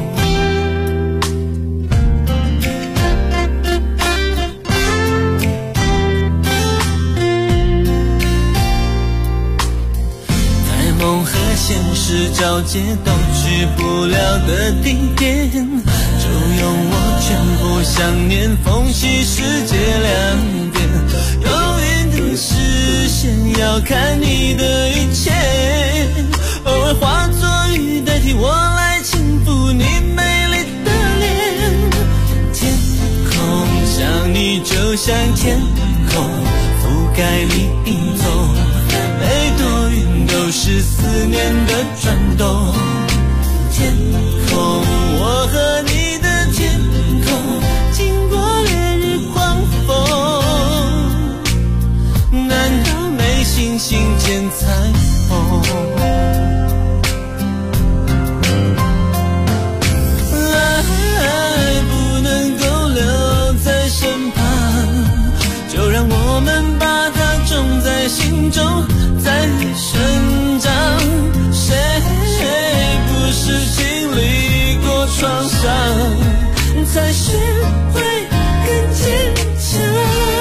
梦和现实交界都去不了的地点，就用我全部想念缝起世界两边。忧郁的视线要看你的一切，偶尔化作雨代替我来轻抚你美丽的脸。天空像你就像天空，覆盖你走，每多远都是思念的转动。天空，我和你的天空，经过烈日狂风，难道没星星见彩虹？爱不能够留在身旁，就让我们把它种在心中，在生长。谁不是经历过创伤，才学会更坚强？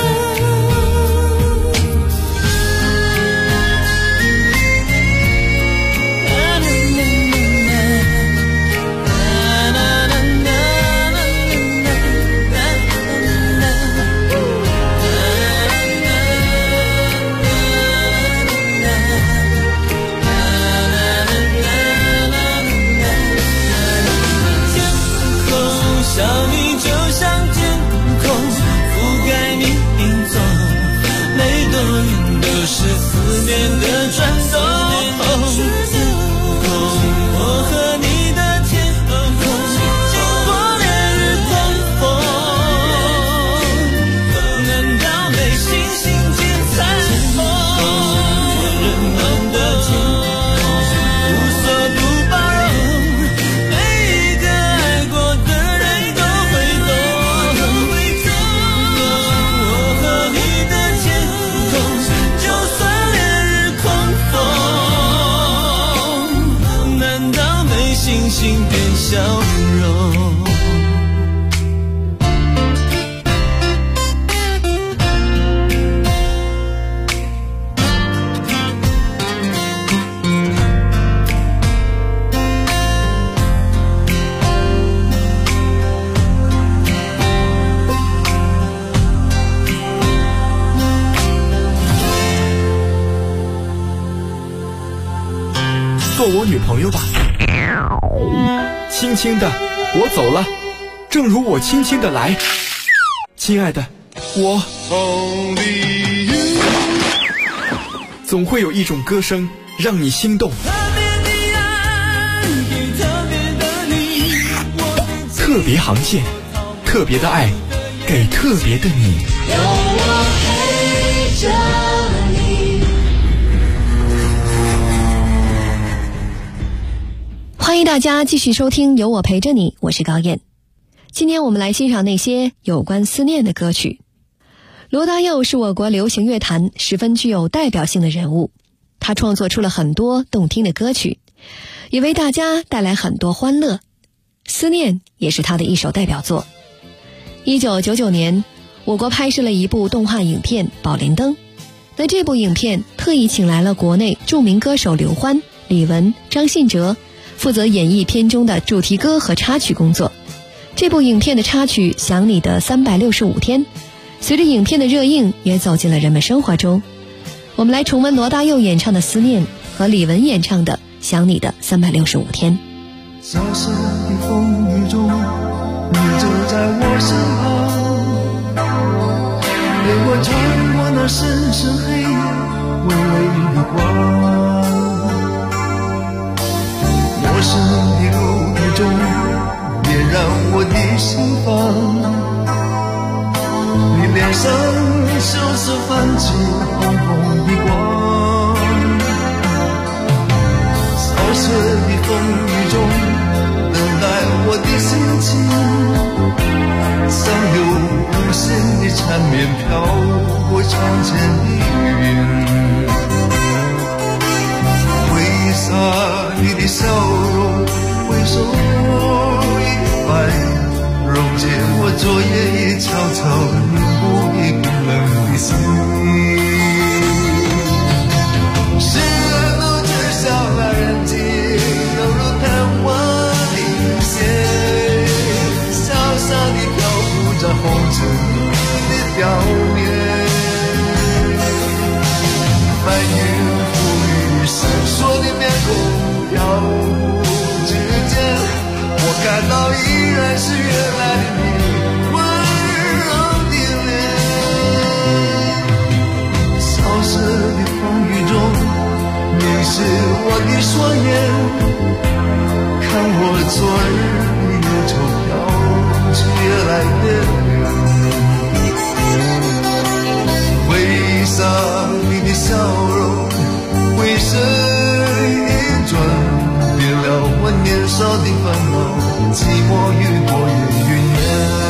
是思念的转动。天空，我和你的天空，经过烈日狂风，难道没星星见彩虹？人们的天空无所不包容，每一个爱过的人都会懂。我和你的天空，就算烈日狂风，难道没星星变笑容？ 做我女朋友吧。轻轻的，我走了，正如我轻轻的来。亲爱的，我总会有一种歌声让你心动。特别航线，特别的爱，给特别的你。 有我陪着你。 欢迎大家继续收听有我陪着你，我是高燕。今天我们来欣赏那些有关思念的歌曲。罗大佑是我国流行乐坛十分具有代表性的人物，他创作出了很多动听的歌曲，也为大家带来很多欢乐。思念也是他的一首代表作。1999年，我国拍摄了一部动画影片《宝莲灯》， 那这部影片特意请来了国内著名歌手刘欢、李玟、张信哲，负责演绎片中的主题歌和插曲工作。这部影片的插曲《想你的365天》，随着影片的热映也走进了人们生活中。我们来重温罗大佑演唱的《思念》和李玟演唱的《想你的365天》。 小小的风雨中，你就在我身旁，陪我穿过那深深黑夜，微微的光。陌生的路途中，点燃我的心房。你脸上羞涩泛起红红的光。萧瑟的风雨中，等待我的心情，像有无限的缠绵飘过窗前的云。挥洒你的笑容，挥手一摆，溶解我昨夜已悄悄凝固的冰冷的心。世人都知晓那人迹，犹如昙花一现，潇洒地漂浮在红尘的表面。白云浮于闪烁的面孔，飘忽之间，我看到依然是原来的你，温柔的脸。消失的风雨中，凝视我的双眼，看我昨日的忧愁飘去越来越远。挥洒你的笑容，回身一转，别了我年少的烦恼，寂寞与多也云烟。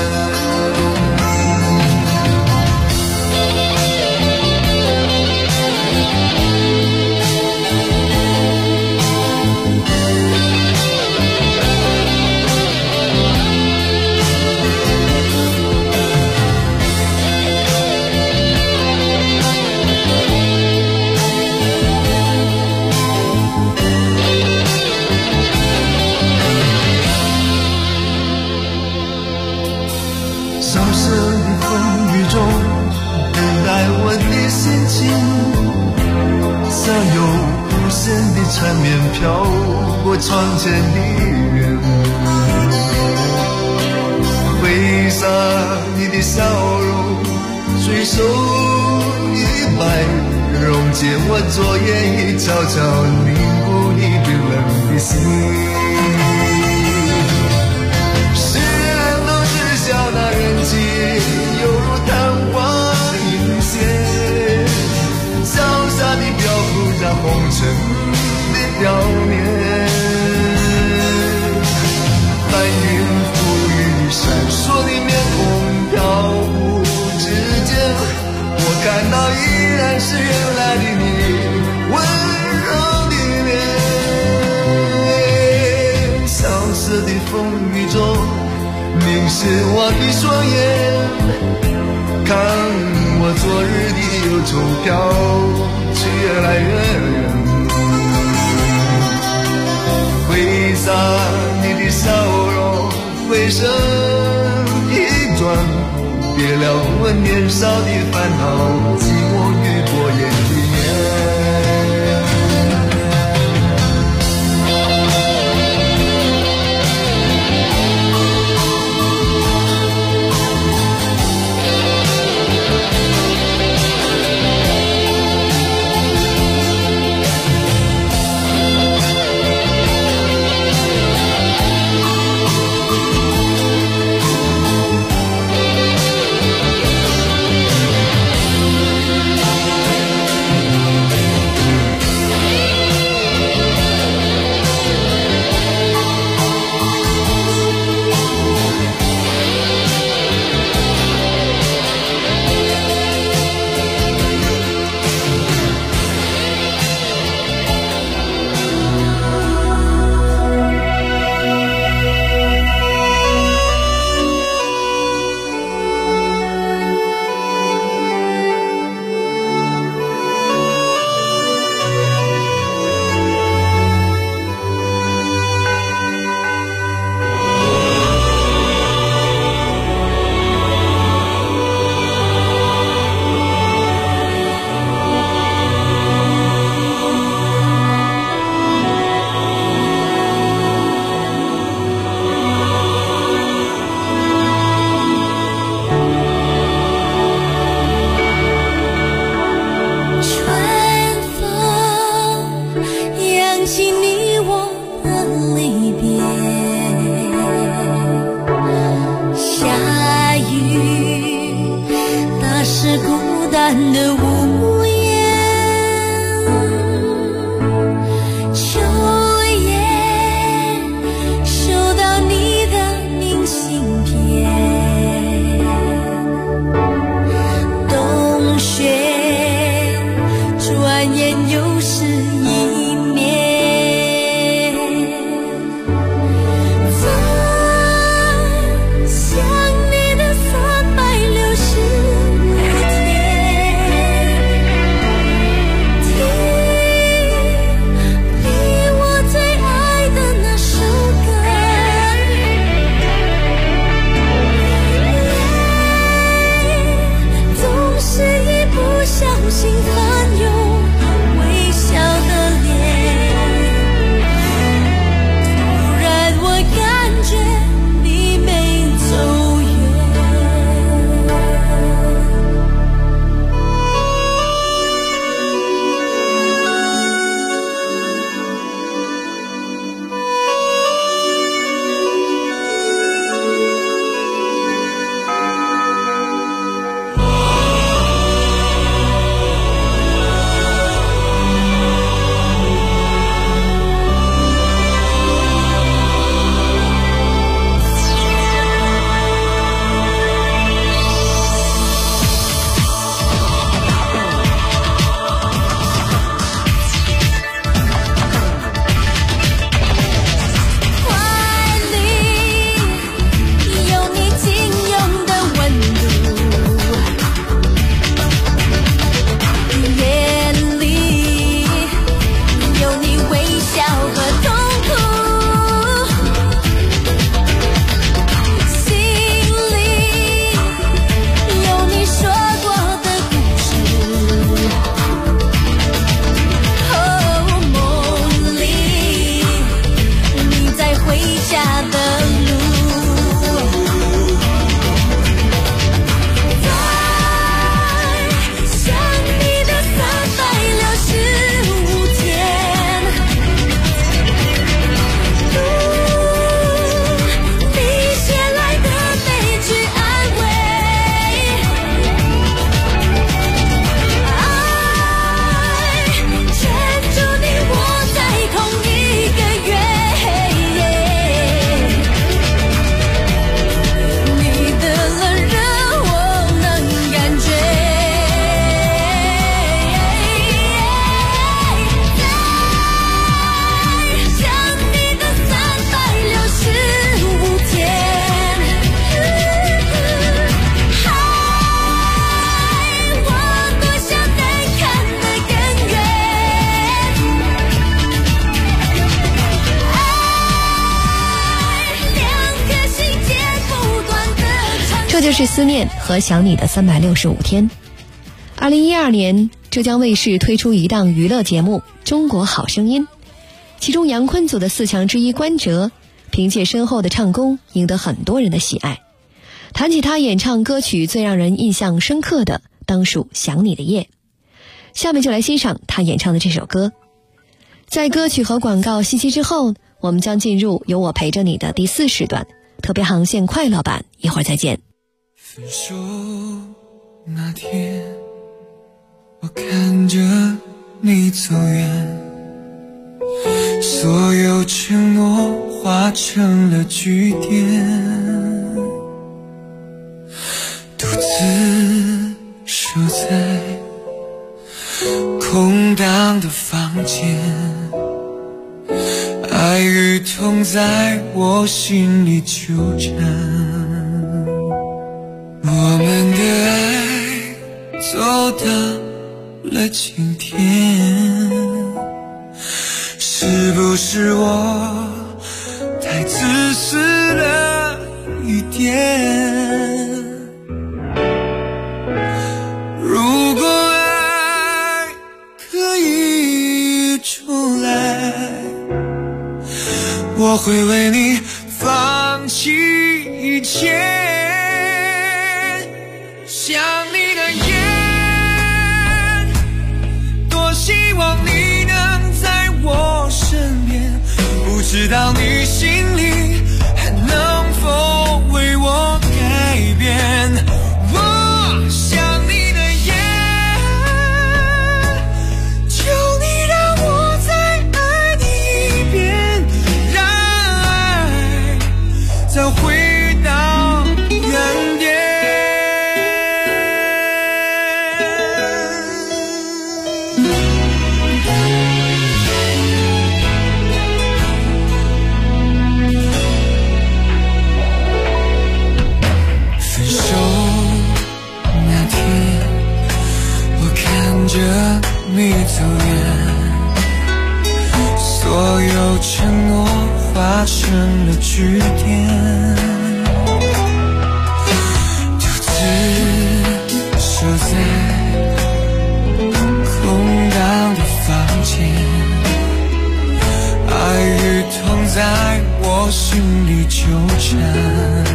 消失的风雨中，等待我的心情，像有无限的缠绵飘过窗前的云。挥洒你的笑容，随手一摆，溶解我昨夜已悄悄凝固的冰冷的心。那人迹犹如昙花一现，潇洒地漂浮在红尘的表面。白云浮于闪烁的面孔，飘忽之间，我看到依然是原来的你，温柔的脸。消失的风雨中，凝视我的双眼，看我昨日的忧愁飘去越来越远。挥洒你的笑容，回身一转，别了我年少的烦恼，寂寞与多言的烟。 这就是思念和想你的365天。2012年，浙江卫视推出一档娱乐节目《中国好声音》，其中杨坤组的4强之一关喆，凭借深厚的唱功赢得很多人的喜爱。谈起他演唱歌曲最让人印象深刻的，当属《想你的夜》。下面就来欣赏他演唱的这首歌。在歌曲和广告信息之后，我们将进入有我陪着你的第4时段，特别航线快乐版，一会儿再见。 分手那天，我看着你走远，所有承诺化成了句点，独自守在空荡的房间，爱与痛在我心里纠缠，我们的爱走到了今天，是不是我太自私了一点？如果爱可以重来，我会为你放弃一切。想你的夜，多希望你能在我身边，不知道你心里还能否为我改变。我想你的夜，求你让我再爱你一遍，让爱再回到原点。你走远，所有承诺化成了句点，独自守在空荡的房间，爱与痛在我心里纠缠，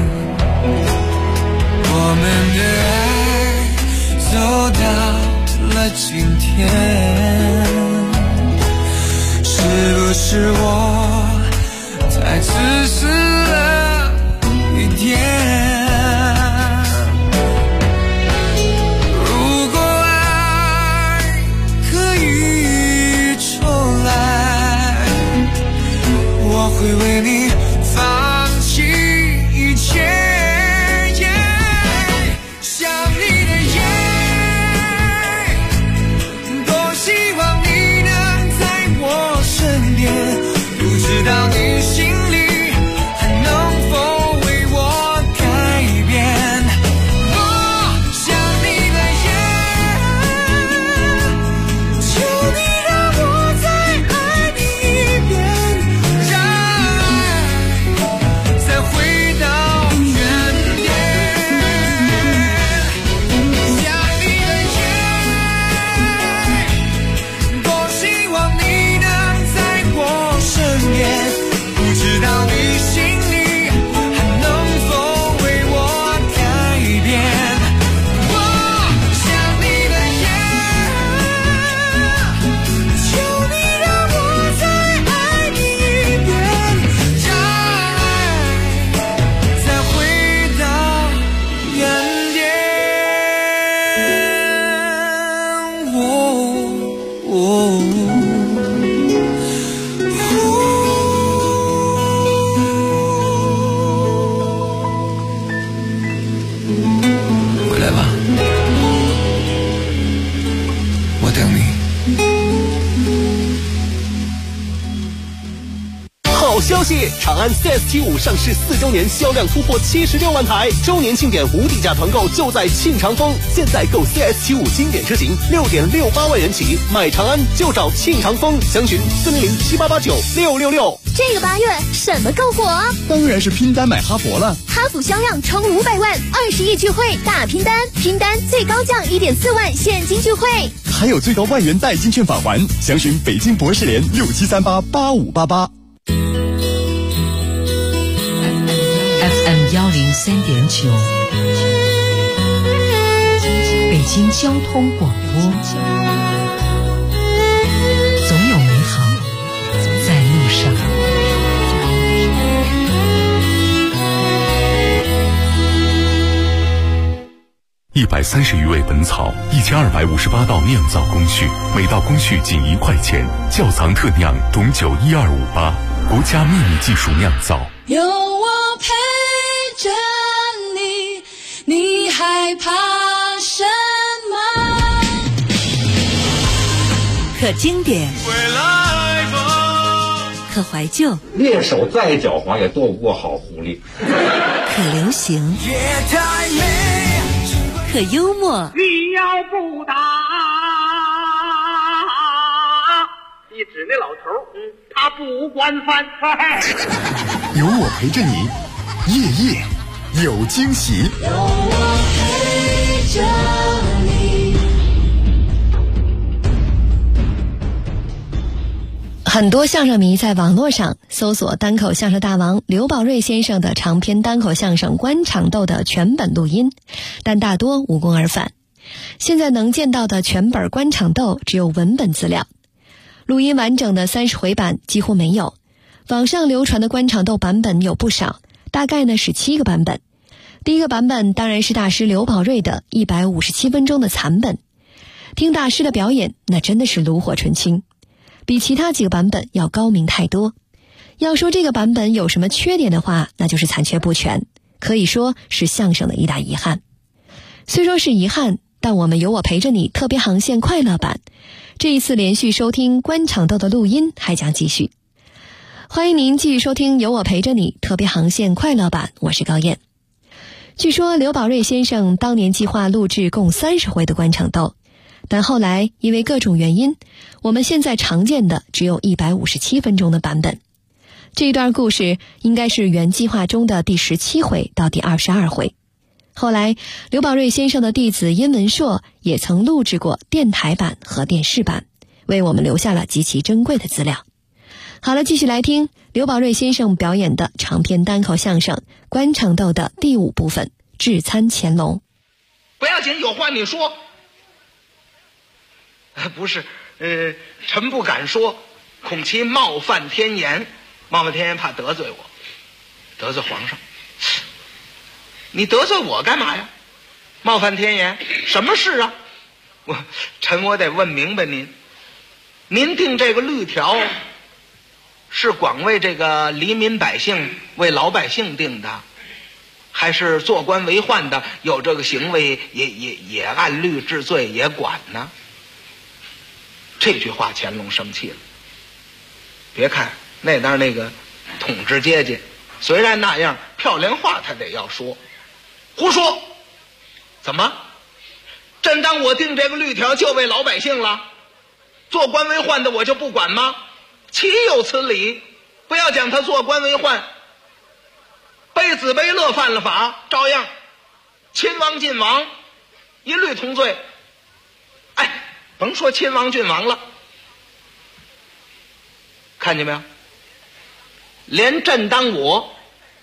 我们的爱走到了今天，是不是我太自私了一点？如果爱可以重来，我会为你放弃一切。知道你心里还能否为我改变？我想你的夜，求你让我再爱你一遍，让爱再回到原点。想你的夜，多希望你能在我身边，不知道你心里还能否为我改变。我想你的夜，求你让我再爱你一遍，让爱再回到原点。回来吧，我等你。 好消息！长安 CS75 上市4周年，销量突破76万台，周年庆典无底价团购就在庆长丰。现在购 CS75 经典车型6.68万元起，买长安就找庆长丰，详询40078896666。 这个8月什么更火？ 当然是拼单买哈佛了。 哈弗销量冲500万，20亿聚会大拼单，拼单最高降1.4万现金聚会， 还有最高1万元代金券返还。详询北京博士联67388588。 FM 103.9，北京交通广播，总有美好在路上。 130余味本草，1258道酿造工序，每道工序仅1块钱。窖藏特酿董酒12588，国家秘密技术酿造。 有我陪着你，你害怕什么？ 可经典，可怀旧， 猎手再狡猾也躲不过好狐狸。 可流行，可幽默。 你要不打，一指那老头，他不管饭。 有我陪着你，夜夜有惊喜。 有我陪着你。 很多相声迷在网络上搜索单口相声大王刘宝瑞先生的长篇单口相声《官场斗》的全本录音，但大多无功而返。现在能见到的全本《官场斗》只有文本资料，录音完整的30回版几乎没有。网上流传的《官场斗》版本有不少，大概呢是7个版本。第一个版本当然是大师刘宝瑞的157分钟的残本，听大师的表演那真的是炉火纯青，比其他几个版本要高明太多。要说这个版本有什么缺点的话，那就是残缺不全，可以说是相声的一大遗憾。虽说是遗憾，但我们有我陪着你特别航线快乐版，这一次连续收听官场斗的录音还将继续。欢迎您继续收听有我陪着你特别航线快乐版，我是高燕。据说刘宝瑞先生当年计划录制共30回的官场斗，但后来因为各种原因，我们现在常见的只有157分钟的版本。这一段故事应该是原计划中的第17回到第22回。后来刘宝瑞先生的弟子殷文硕也曾录制过电台版和电视版，为我们留下了极其珍贵的资料。好了，继续来听刘宝瑞先生表演的长篇单口相声《官场斗》的第5部分《智参乾隆》。 不要紧，有话你说。不是，臣不敢说，恐其冒犯天颜。冒犯天颜怕得罪我，得罪皇上。你得罪我干嘛呀？冒犯天颜，什么事啊？我得问明白您。您定这个律条，是光为这个黎民百姓、为老百姓定的，还是做官为宦的有这个行为也按律治罪也管呢？这句话乾隆生气了。别看那边那个统治阶级虽然那样，漂亮话他得要说。胡说！怎么？真当我定这个律条就为老百姓了？做官为宦的我就不管吗？岂有此理！不要讲他做官为宦，卑子卑乐犯了法，照样亲王郡王一律同罪。哎，甭说亲王郡王了，看见没有？连朕当我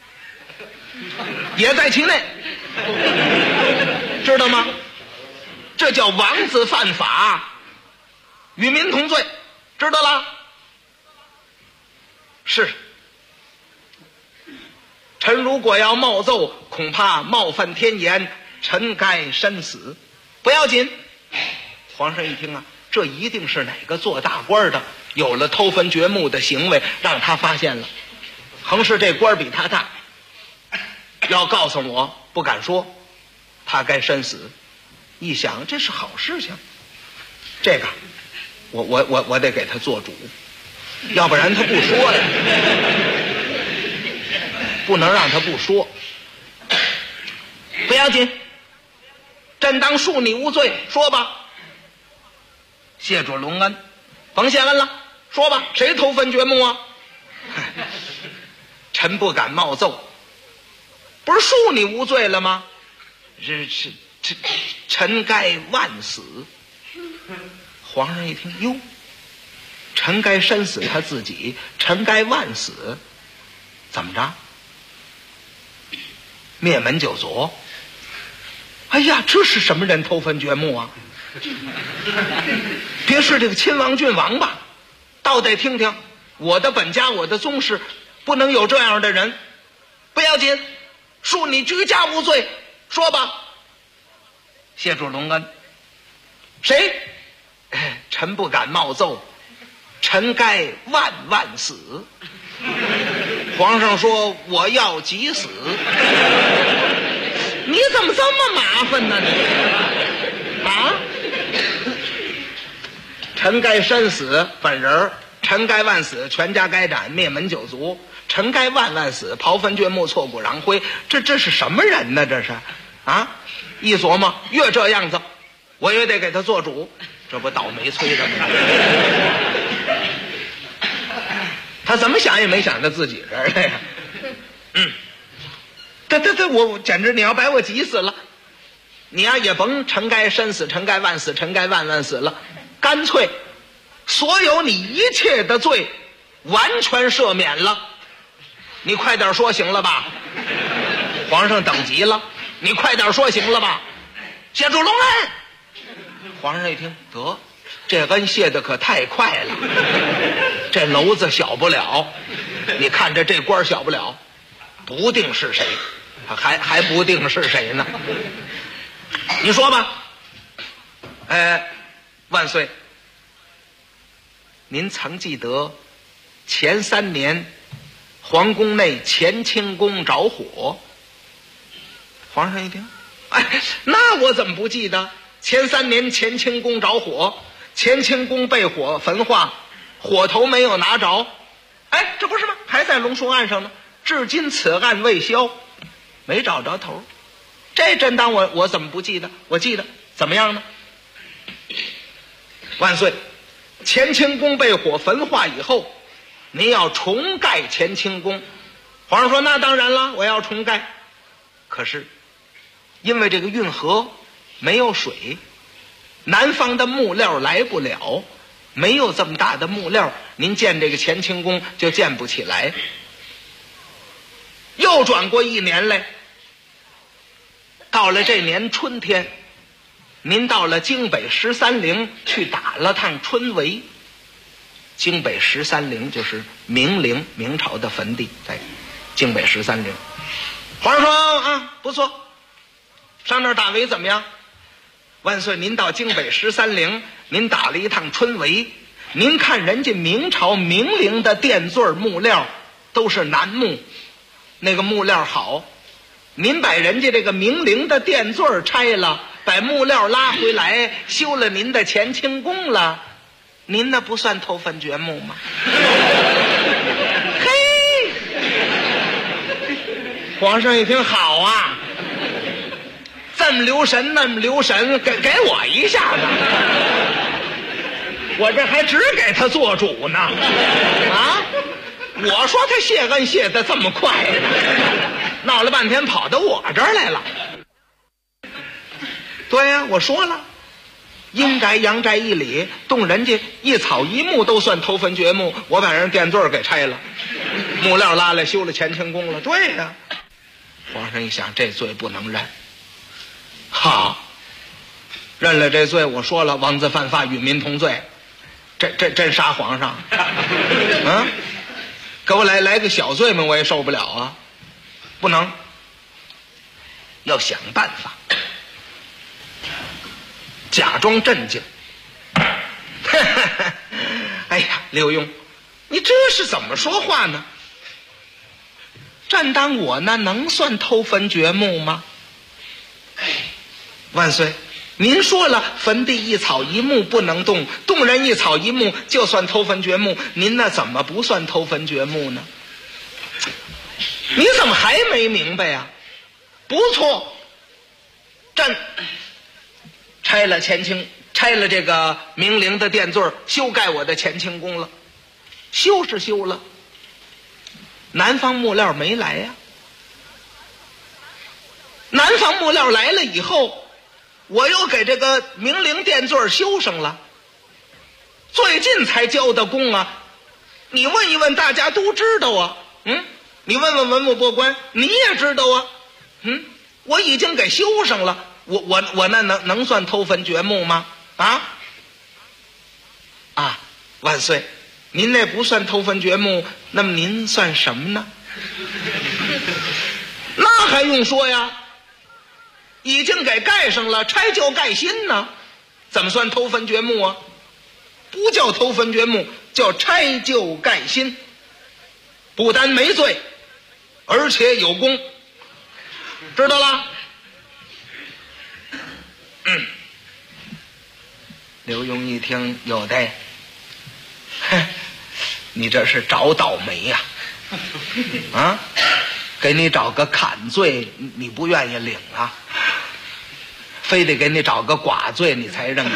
也在其内，知道吗？这叫王子犯法，与民同罪，知道了？是。臣如果要冒奏，恐怕冒犯天颜，臣该身死。不要紧。皇上一听啊，这一定是哪个做大官的有了偷坟掘墓的行为，让他发现了。横是这官比他大，要告诉我不敢说，他该身死。一想这是好事情，这个我得给他做主，要不然他不说呀，不能让他不说。不要紧，朕当恕你无罪，说吧。谢主隆恩，甭谢恩了，说吧，谁偷坟掘墓啊？ 臣不敢冒奏。不是恕你无罪了吗？臣该万死。皇上一听，哟，臣该身死他自己，臣该万死，怎么着？灭门九族。哎呀，这是什么人偷坟掘墓啊？别是这个亲王郡王吧？倒得听听，我的本家，我的宗室，不能有这样的人。不要紧，恕你居家无罪，说吧。谢主隆恩。谁？臣不敢冒奏，臣该万万死。皇上说我要急死。你怎么这么麻烦呢你？啊？臣该身死，本人；臣该万死，全家该斩，灭门九族；臣该万万死，刨坟掘墓，挫骨扬灰。这是什么人呢？这是啊！一琢磨，越这样子，我也得给他做主，这不倒霉催的吗？他怎么想也没想到自己这儿来呀。我简直你要把我急死了。你呀也甭臣该身死，臣该万死，臣该万万死了，干脆所有你一切的罪完全赦免了。你快点说行了吧？皇上等急了，你快点说行了吧？谢主隆恩。皇上一听，得，这恩谢的可太快了，这篓子小不了，你看着这官小不了，不定是谁，还不定是谁呢。你说吧。万岁，您曾记得前3年皇宫内乾清宫着火？皇上一听，那我怎么不记得？前3年乾清宫着火，乾清宫被火焚化，火头没有拿着。这不是吗？还在龙书案上呢，至今此案未消，没找着头。这真当我怎么不记得？我记得。怎么样呢？万岁，乾清宫被火焚化以后，您要重盖乾清宫。皇上说那当然了，我要重盖。可是因为这个运河没有水，南方的木料来不了，没有这么大的木料，您建这个乾清宫就建不起来。又转过1年来，到了这年春天，您到了京北13陵去打了趟春闱。京北13陵就是明陵，明朝的坟地，在京北13陵。皇上说不错，上那儿打围怎么样？万岁，您到京北13陵，您打了一趟春闱，您看人家明朝明陵的垫座木料都是楠木，那个木料好。您把人家这个明陵的垫座拆了，把木料拉回来，修了您的乾清宫了，您那不算偷坟掘墓吗？嘿，皇上一听，好啊，这么留神那么留神，给我一下子，我这还只给他做主呢。我说他谢恩谢得这么快呢，闹了半天跑到我这儿来了。对呀，我说了，阴宅阳宅一里，动人家一草一木都算偷坟掘墓，我把人垫座给拆了，木料拉来修了乾清宫了。对呀，皇上一想，这罪不能认。好，认了这罪，我说了，王子犯法与民同罪，这真杀皇上。给我来个小罪名我也受不了啊，不能，要想办法，假装镇静。哎呀，刘墉，你这是怎么说话呢？朕当我那能算偷坟掘墓吗？万岁，您说了，坟地一草一木不能动，动人一草一木就算偷坟掘墓，您那怎么不算偷坟掘墓呢？你怎么还没明白呀？不错，朕拆了这个明陵的垫座，修盖我的乾清宫了。修是修了， 南方木料没来呀。南方木料来了以后，我又给这个明灵殿座修上了，最近才交的工啊。你问一问大家都知道啊。你问问文武百官，你也知道啊。我已经给修上了，我那能算偷坟掘墓吗？万岁，您那不算偷坟掘墓，那么您算什么呢？那还用说呀，已经给盖上了，拆旧盖新呢，怎么算偷坟掘墓啊？不叫偷坟掘墓，叫拆旧盖新，不但没罪，而且有功，知道了？刘墉一听，有的，你这是找倒霉呀！给你找个砍罪，你不愿意领啊？非得给你找个剐罪，你才认可。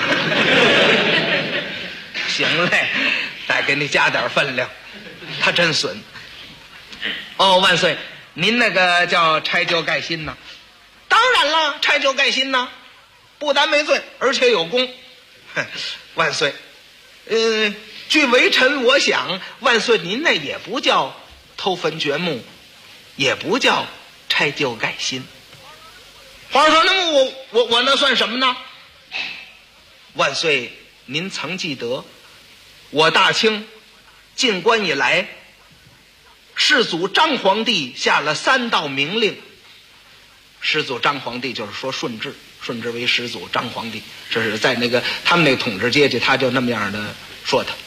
行嘞，再给你加点分量。他真损。万岁，您那个叫拆旧盖新呢？当然了，拆旧盖新呢，不但没罪，而且有功。万岁，据微臣我想，万岁您那也不叫偷坟掘墓，也不叫拆旧盖新。皇上说，那么我那算什么呢？万岁，您曾记得我大清进关以来，世祖张皇帝下了3道明令。始祖张皇帝就是说顺治为始祖张皇帝，这是在那个他们那个统治阶级，他就那么样的说他。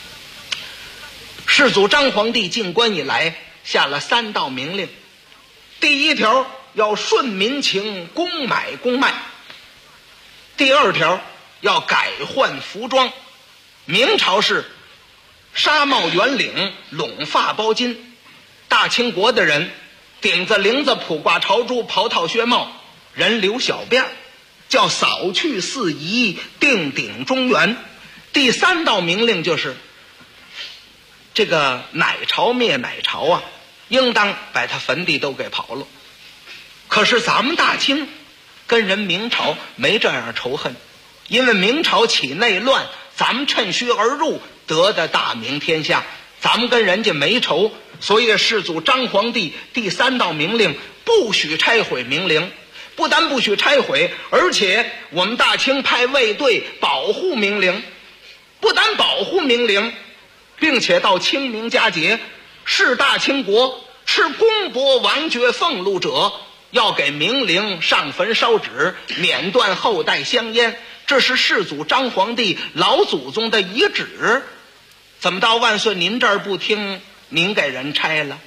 世祖张皇帝进关以来下了3道明令。第1条要顺民情，公买公卖。第2条要改换服装。明朝是纱帽圆领，拢发包巾，大清国的人顶子绫子普挂朝珠，袍套靴帽，人留小辫，叫扫去四夷，定鼎中原。第3道明令就是这个奶朝灭奶朝啊，应当把他坟地都给刨了。可是咱们大清跟人明朝没这样仇恨，因为明朝起内乱，咱们趁虚而入，得的大明天下，咱们跟人家没仇，所以世祖张皇帝第3道明令不许拆毁明陵。不但不许拆毁，而且我们大清派卫队保护明陵。不但保护明陵，并且到清明佳节，是大清国吃公伯王爵俸禄者，要给明陵上坟烧纸，免断后代香烟。这是世祖张皇帝老祖宗的遗旨。怎么到万岁您这儿不听，您给人拆了？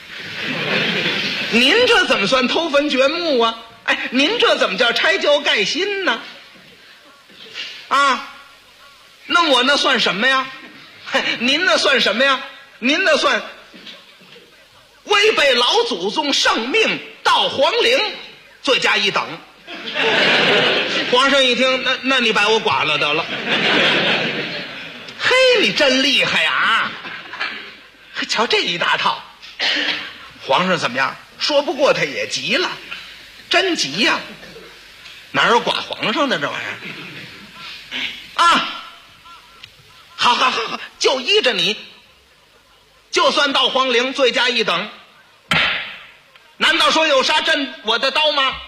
您这怎么算偷坟掘墓啊？您这怎么叫拆旧盖新呢？那我那算什么呀？您那算什么呀？您那算违背老祖宗圣命，盗皇陵，罪加一等。皇上一听，那你把我剐了得了。嘿，你真厉害呀！瞧这一大套。皇上怎么样？说不过他也急了，真急呀！哪有剐皇上的这玩意儿？好，就依着你，就算盗皇陵，罪加一等。难道说有杀朕我的刀吗？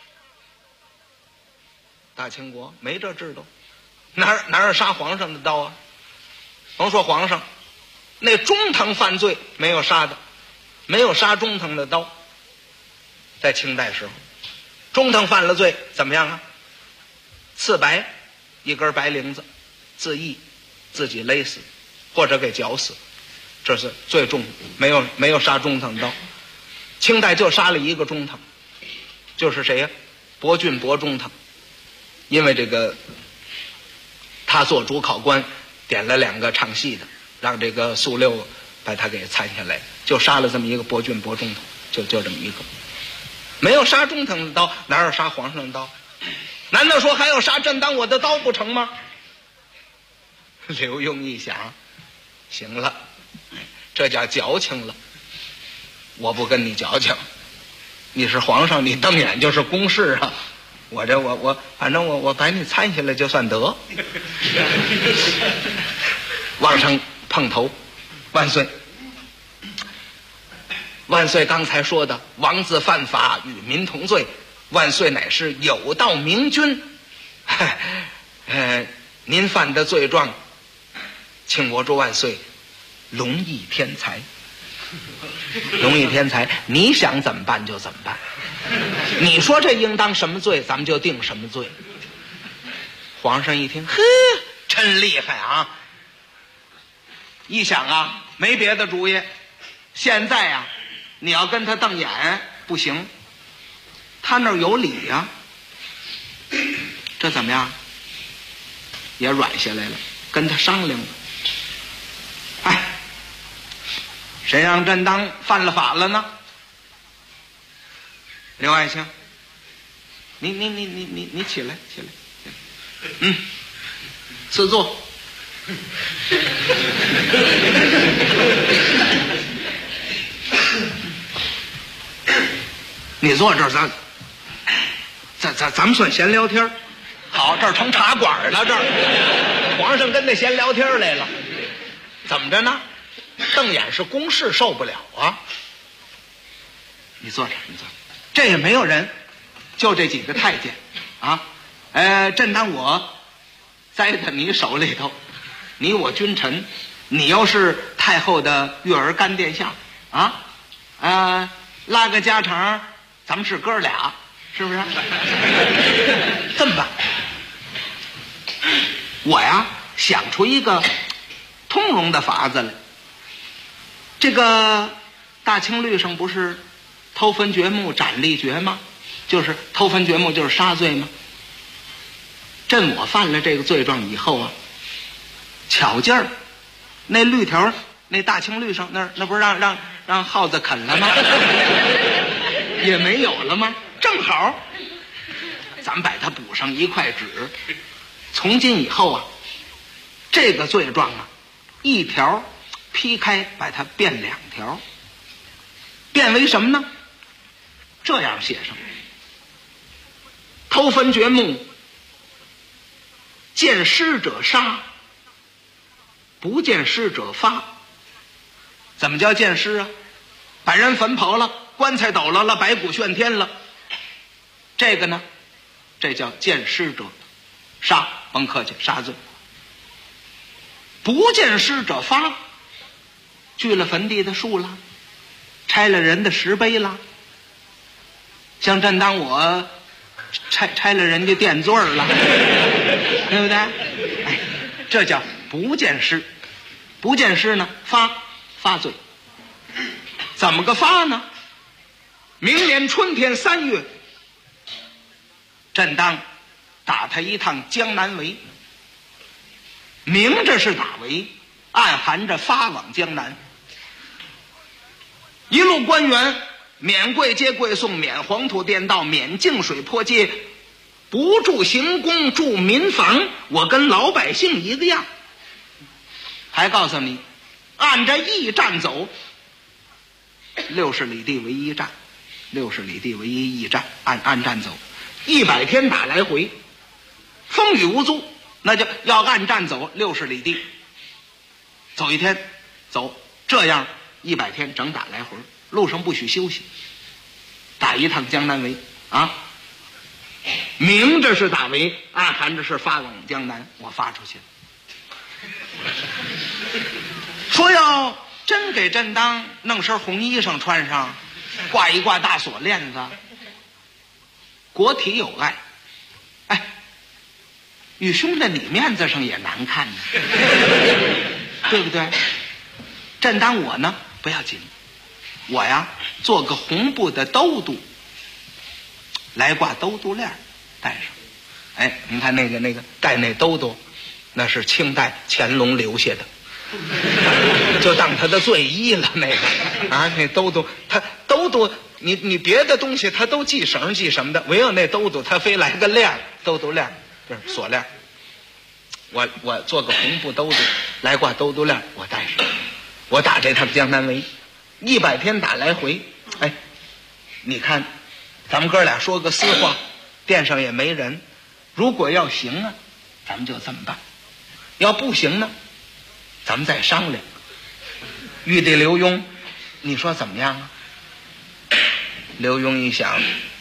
大清国没这制度，哪有杀皇上的刀啊？甭说皇上，那中堂犯罪没有杀的，没有杀中堂的刀。在清代时候，中堂犯了罪怎么样啊？刺白，一根白绫子，自缢，自己勒死，或者给绞死，这是最重，没有杀中堂刀。清代就杀了一个中堂，就是谁呀？博俊博中堂。因为这个他做主考官，点了2个唱戏的，让这个苏六把他给参下来，就杀了这么一个博俊博中堂，就这么一个。没有杀中堂的刀，哪有杀皇上的刀？难道说还要杀朕当我的刀不成吗？刘墉一想，行了，这叫矫情了。 我不跟你矫情，你是皇上，你瞪眼就是公事啊。我反正我把你参下来就算得。往上碰头，万岁！万岁刚才说的王子犯法与民同罪，万岁乃是有道明君。您犯的罪状，请我祝万岁龙翼天才。龙翼天才，你想怎么办就怎么办，你说这应当什么罪，咱们就定什么罪。皇上一听，呵，真厉害啊！一想啊，没别的主意，现在啊，你要跟他瞪眼不行，他那儿有理呀。这怎么样？也软下来了，跟他商量了。哎，谁让朕当犯了法了呢？刘爱卿，你起来，起来，赐座。你坐这儿，咱们算闲聊天。好，这儿成茶馆了，这儿皇上跟那闲聊天来了。怎么着呢？瞪眼是公事，受不了啊。你坐这儿，你坐这儿，这也没有人，就这几个太监啊。朕当我栽在你手里头，你我君臣，你又是太后的月儿干殿下啊，拉个家常，咱们是哥俩，是不是？这么办？我呀想出一个通融的法子来。这个大清律上不是偷坟掘墓斩立决吗？就是偷坟掘墓就是杀罪吗？朕我犯了这个罪状以后啊，巧劲儿，那律条，那大清律上那不是让耗子啃了吗？也没有了吗？正好，咱们把它补上一块纸。从今以后啊，这个罪状啊，一条劈开，把它变两条，变为什么呢？这样写上：偷坟掘墓，见尸者杀，不见尸者发。怎么叫见尸啊？把人坟刨了，棺材抖了，白骨炫天了。这个呢，这叫见尸者杀，甭客气，杀罪。不见尸者发，锯了坟地的树了，拆了人的石碑了，像朕当我拆了人家垫座了，对不对？哎，这叫不见尸。不见尸呢，发罪。怎么个发呢？明年春天3月，朕当打他一趟江南围，明着是打围，暗含着发往江南。一路官员免贵接贵送，免黄土垫道，免净水坡街，不住行宫，住民房，我跟老百姓一个样。还告诉你，按着驿站走，60里地为一站，60里地为一驿站，按站走，100天打来回，风雨无阻，那就要按站走60里地，走一天，走这样100天整打来回，路上不许休息，打一趟江南围啊！明着是打围，暗含着是发往江南，我发出去了。说要真给朕当弄身红衣裳穿上，挂一挂大锁链子，国体有爱，哎，与兄在你面子上也难看呢，对不对？朕当我呢不要紧，我呀做个红布的兜肚，来挂兜肚链带上。哎，您看那个带那兜肚，那是清代乾隆留下的，就当他的罪衣了。那个啊，那兜肚，他兜肚，你别的东西他都系绳系什么的，唯有那兜肚他非来个链，兜肚链，这是锁链。我做个红布兜肚来挂兜肚链，我带上，我打这趟江南围， 100天打来回。哎，你看，咱们哥俩说个私话，店上也没人。如果要行啊，咱们就这么办；要不行呢，咱们再商量。玉帝刘墉，你说怎么样啊？刘墉一想，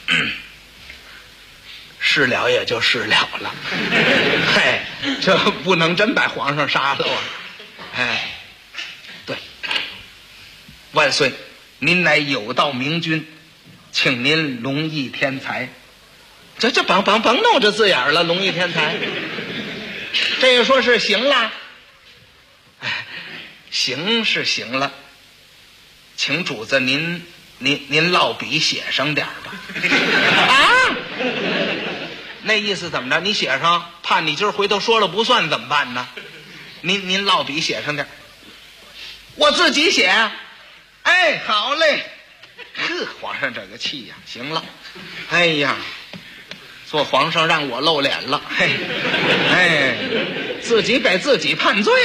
是了也就是了了，嘿，这不能真把皇上杀了啊！哎，对，万岁，您乃有道明君，请您龙翼天才。这甭弄这字眼了，龙翼天才。这个说是行了，哎，行是行了，请主子您落笔写上点吧。啊，那意思怎么着？你写上，怕你今儿回头说了不算怎么办呢？您落笔写上点，我自己写。哎，好嘞。呵，皇上这个气呀，行了。哎呀，做皇上让我露脸了。嘿，哎，自己给自己判罪，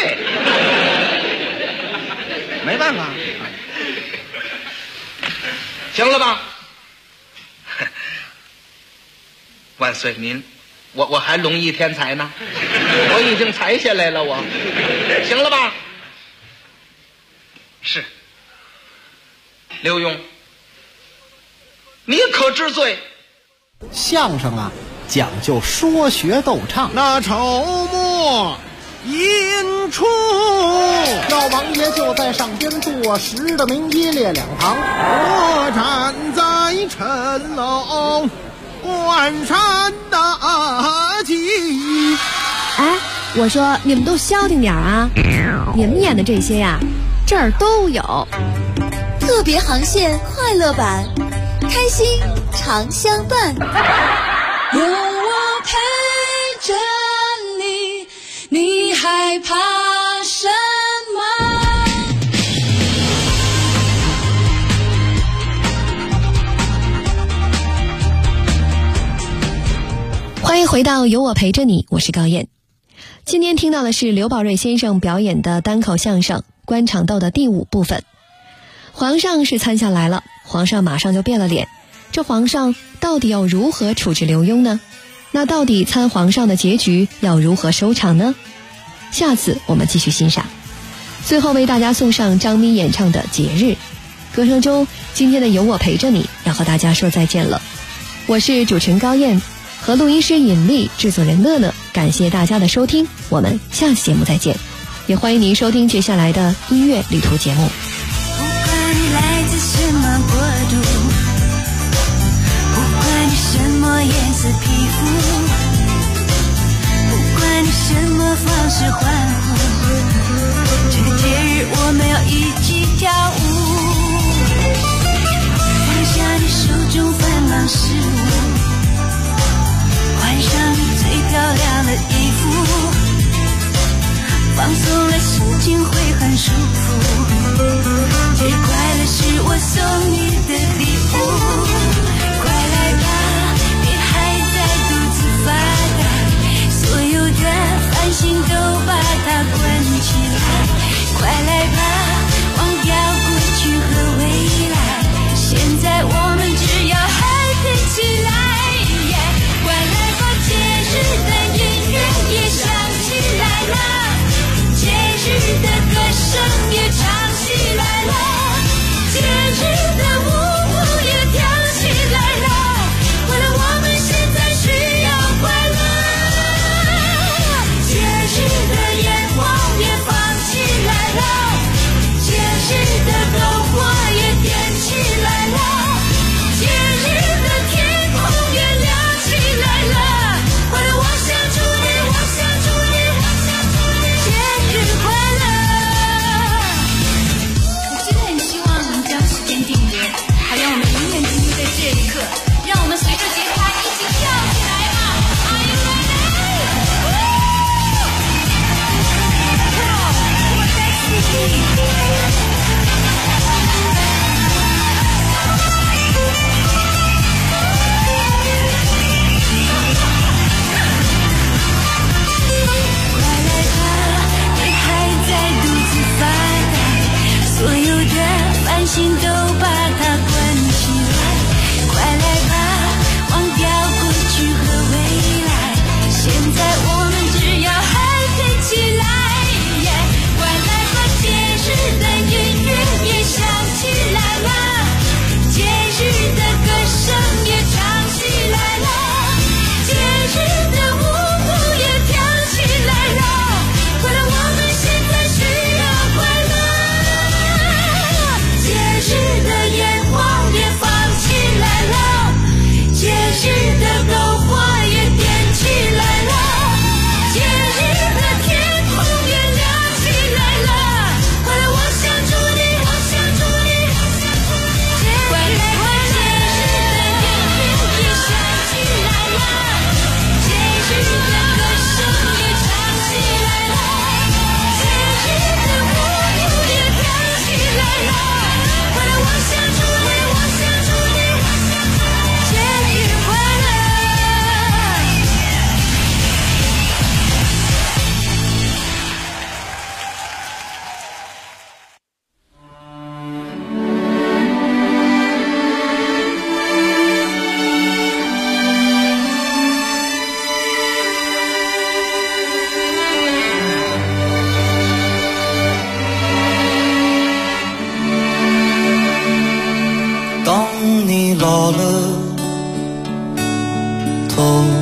没办法。行了吧？万岁您，我还龙翼天才呢，我已经裁下来了，我行了吧？是。刘墉，你可知罪？ 相声啊，讲究说学逗唱。 那筹末引出， 老王爷就在上边坐实的名一列两旁， 我站在城楼关山大吉。 哎，我说你们都消停点啊！你们演的这些呀，这儿都有。 特别航线快乐版，开心常相伴。 有我陪着你，你害怕什么？ 欢迎回到有我陪着你，我是高燕。今天听到的是刘宝瑞先生表演的单口相声《官场斗》的第5部分。皇上是参下来了，皇上马上就变了脸，这皇上到底要如何处置刘墉呢？那到底参皇上的结局要如何收场呢？下次我们继续欣赏。最后为大家送上张咪演唱的《节日》。歌声中，今天的有我陪着你要和大家说再见了。我是主持人高燕，和录音师尹丽、制作人乐乐，感谢大家的收听，我们下期节目再见。也欢迎您收听接下来的音乐旅途节目。 来自什么国度，不管你什么颜色皮肤，不管你什么方式欢呼，这个节日我们要一起跳舞，放下你手中繁忙事物，换上你最漂亮的衣服，放松了心情会很舒服，节快乐是我送你的礼物，快来吧，别还在独自发呆，所有的烦心都把它关起来，快来吧，忘掉过去和未来，现在我们只要 happy起来。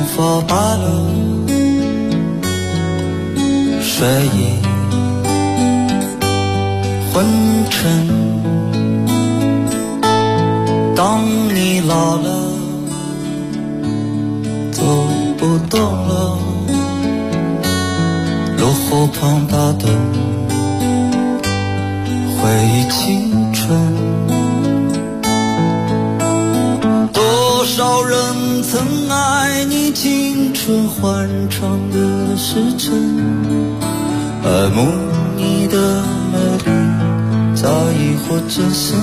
发白了，睡意昏沉。当你老了，走不动了，路后旁打灯，回忆青春。多少人曾爱你青春欢畅的时辰，爱慕你的美丽，早已或真身。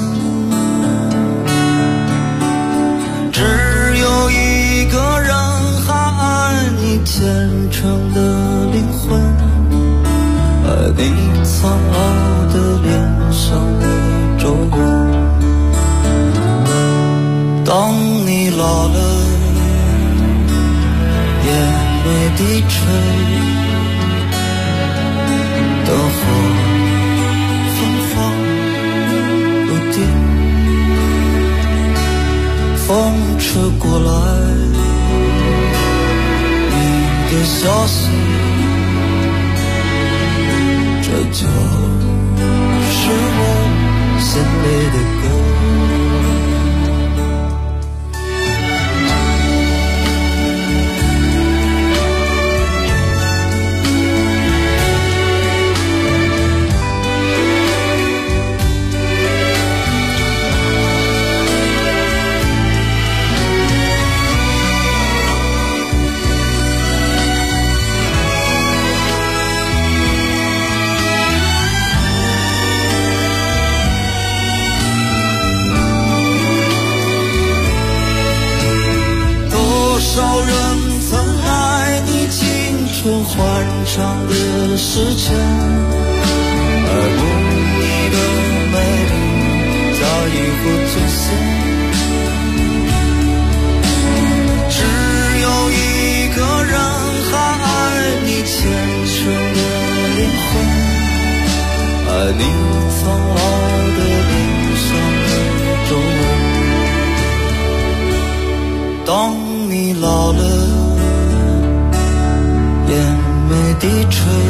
只有一个人还爱你虔诚的灵魂，爱你苍老的脸上的皱纹。当你老了，眼眉低垂，灯火芬芳不定，风吹过来你的消息，这就是我心里的歌。欢畅的时辰，爱慕你的美丽，早已不作祟。只有一个人还爱你虔诚的灵魂，爱你苍老的脸上的皱纹。当你老了，眼眉低垂，